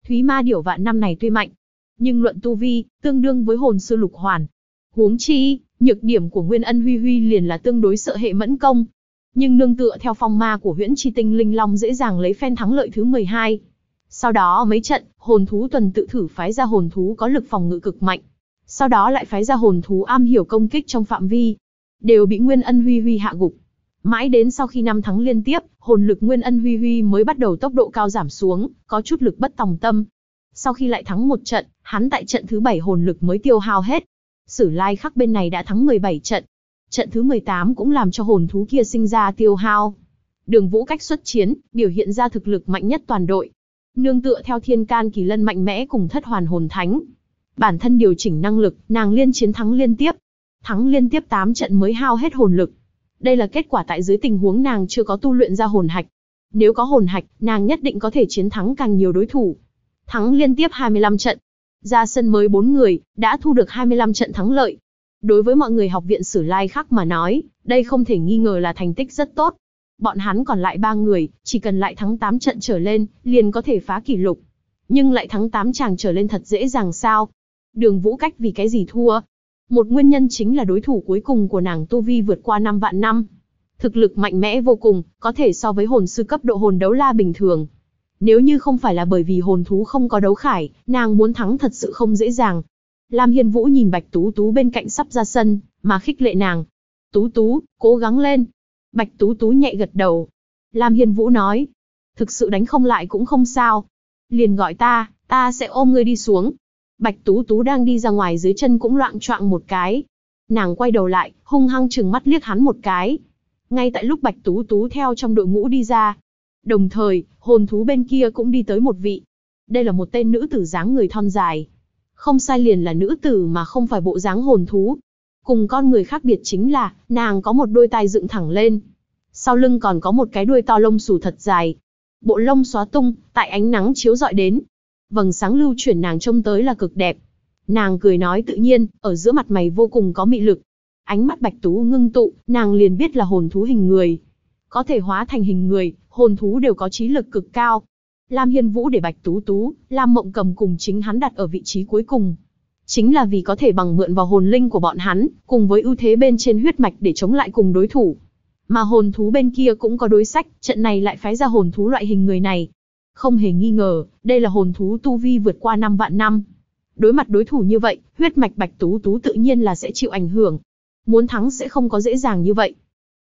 Thúy Ma Điểu vạn năm này tuy mạnh, nhưng luận tu vi, tương đương với hồn sư lục hoàn. Huống chi, nhược điểm của Nguyên Ân Huy Huy liền là tương đối sợ hệ mẫn công. Nhưng nương tựa theo phong ma của Huyễn Chi Tinh Linh Long dễ dàng lấy phen thắng lợi thứ 12. Sau đó mấy trận, hồn thú tuần tự thử phái ra hồn thú có lực phòng ngự cực mạnh. Sau đó lại phái ra hồn thú am hiểu công kích trong phạm vi. Đều bị Nguyên Ân Huy Huy hạ gục. Mãi đến sau khi 5 thắng liên tiếp, hồn lực Nguyên Ân Huy Huy mới bắt đầu tốc độ cao giảm xuống, có chút lực bất tòng tâm. Sau khi lại thắng một trận, hắn tại trận thứ 7 hồn lực mới tiêu hao hết. Sử Lai Khắc bên này đã thắng 17 trận. Trận thứ 18 cũng làm cho hồn thú kia sinh ra tiêu hao. Đường Vũ cách xuất chiến, biểu hiện ra thực lực mạnh nhất toàn đội. Nương tựa theo Thiên Can Kỳ Lân mạnh mẽ cùng Thất Hoàn Hồn Thánh. Bản thân điều chỉnh năng lực, nàng liên chiến thắng liên tiếp. Thắng liên tiếp 8 trận mới hao hết hồn lực. Đây là kết quả tại dưới tình huống nàng chưa có tu luyện ra hồn hạch. Nếu có hồn hạch, nàng nhất định có thể chiến thắng càng nhiều đối thủ. Thắng liên tiếp 25 trận. Ra sân mới 4 người, đã thu được 25 trận thắng lợi. Đối với mọi người học viện Sử Lai Khắc mà nói, đây không thể nghi ngờ là thành tích rất tốt. Bọn hắn còn lại 3 người, chỉ cần lại thắng 8 trận trở lên, liền có thể phá kỷ lục. Nhưng lại thắng 8 chàng trở lên thật dễ dàng sao? Đường Vũ Cách vì cái gì thua? Một nguyên nhân chính là đối thủ cuối cùng của nàng tu vi vượt qua 5 vạn năm. Thực lực mạnh mẽ vô cùng, có thể so với hồn sư cấp độ hồn đấu la bình thường. Nếu như không phải là bởi vì hồn thú không có đấu khải, nàng muốn thắng thật sự không dễ dàng. Lam Hiên Vũ nhìn Bạch Tú Tú bên cạnh sắp ra sân, mà khích lệ nàng. Tú Tú, cố gắng lên. Bạch Tú Tú nhẹ gật đầu. Lam Hiên Vũ nói, thực sự đánh không lại cũng không sao. Liền gọi ta sẽ ôm ngươi đi xuống. Bạch Tú Tú đang đi ra ngoài dưới chân cũng loạng choạng một cái. Nàng quay đầu lại, hung hăng trừng mắt liếc hắn một cái. Ngay tại lúc Bạch Tú Tú theo trong đội ngũ đi ra. Đồng thời, hồn thú bên kia cũng đi tới một vị. Đây là một tên nữ tử dáng người thon dài. Không sai, liền là nữ tử mà không phải bộ dáng hồn thú. Cùng con người khác biệt chính là, nàng có một đôi tai dựng thẳng lên. Sau lưng còn có một cái đuôi to lông xù thật dài. Bộ lông xóa tung, tại ánh nắng chiếu rọi đến. Vầng sáng lưu chuyển nàng trông tới là cực đẹp. Nàng cười nói tự nhiên, ở giữa mặt mày vô cùng có mị lực. Ánh mắt Bạch Tú ngưng tụ, nàng liền biết là hồn thú hình người. Có thể hóa thành hình người, hồn thú đều có trí lực cực cao. Lam Hiên Vũ để Bạch Tú Tú, Lam Mộng Cầm cùng chính hắn đặt ở vị trí cuối cùng. Chính là vì có thể bằng mượn vào hồn linh của bọn hắn, cùng với ưu thế bên trên huyết mạch để chống lại cùng đối thủ. Mà hồn thú bên kia cũng có đối sách, trận này lại phái ra hồn thú loại hình người này. Không hề nghi ngờ, đây là hồn thú tu vi vượt qua 5 vạn năm. Đối mặt đối thủ như vậy, huyết mạch Bạch Tú Tú tự nhiên là sẽ chịu ảnh hưởng. Muốn thắng sẽ không có dễ dàng như vậy.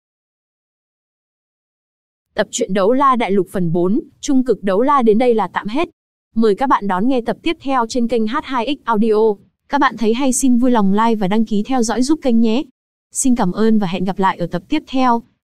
Tập truyện Đấu La Đại Lục phần 4, Trung Cực Đấu La đến đây là tạm hết. Mời các bạn đón nghe tập tiếp theo trên kênh H2X Audio. Các bạn thấy hay xin vui lòng like và đăng ký theo dõi giúp kênh nhé. Xin cảm ơn và hẹn gặp lại ở tập tiếp theo.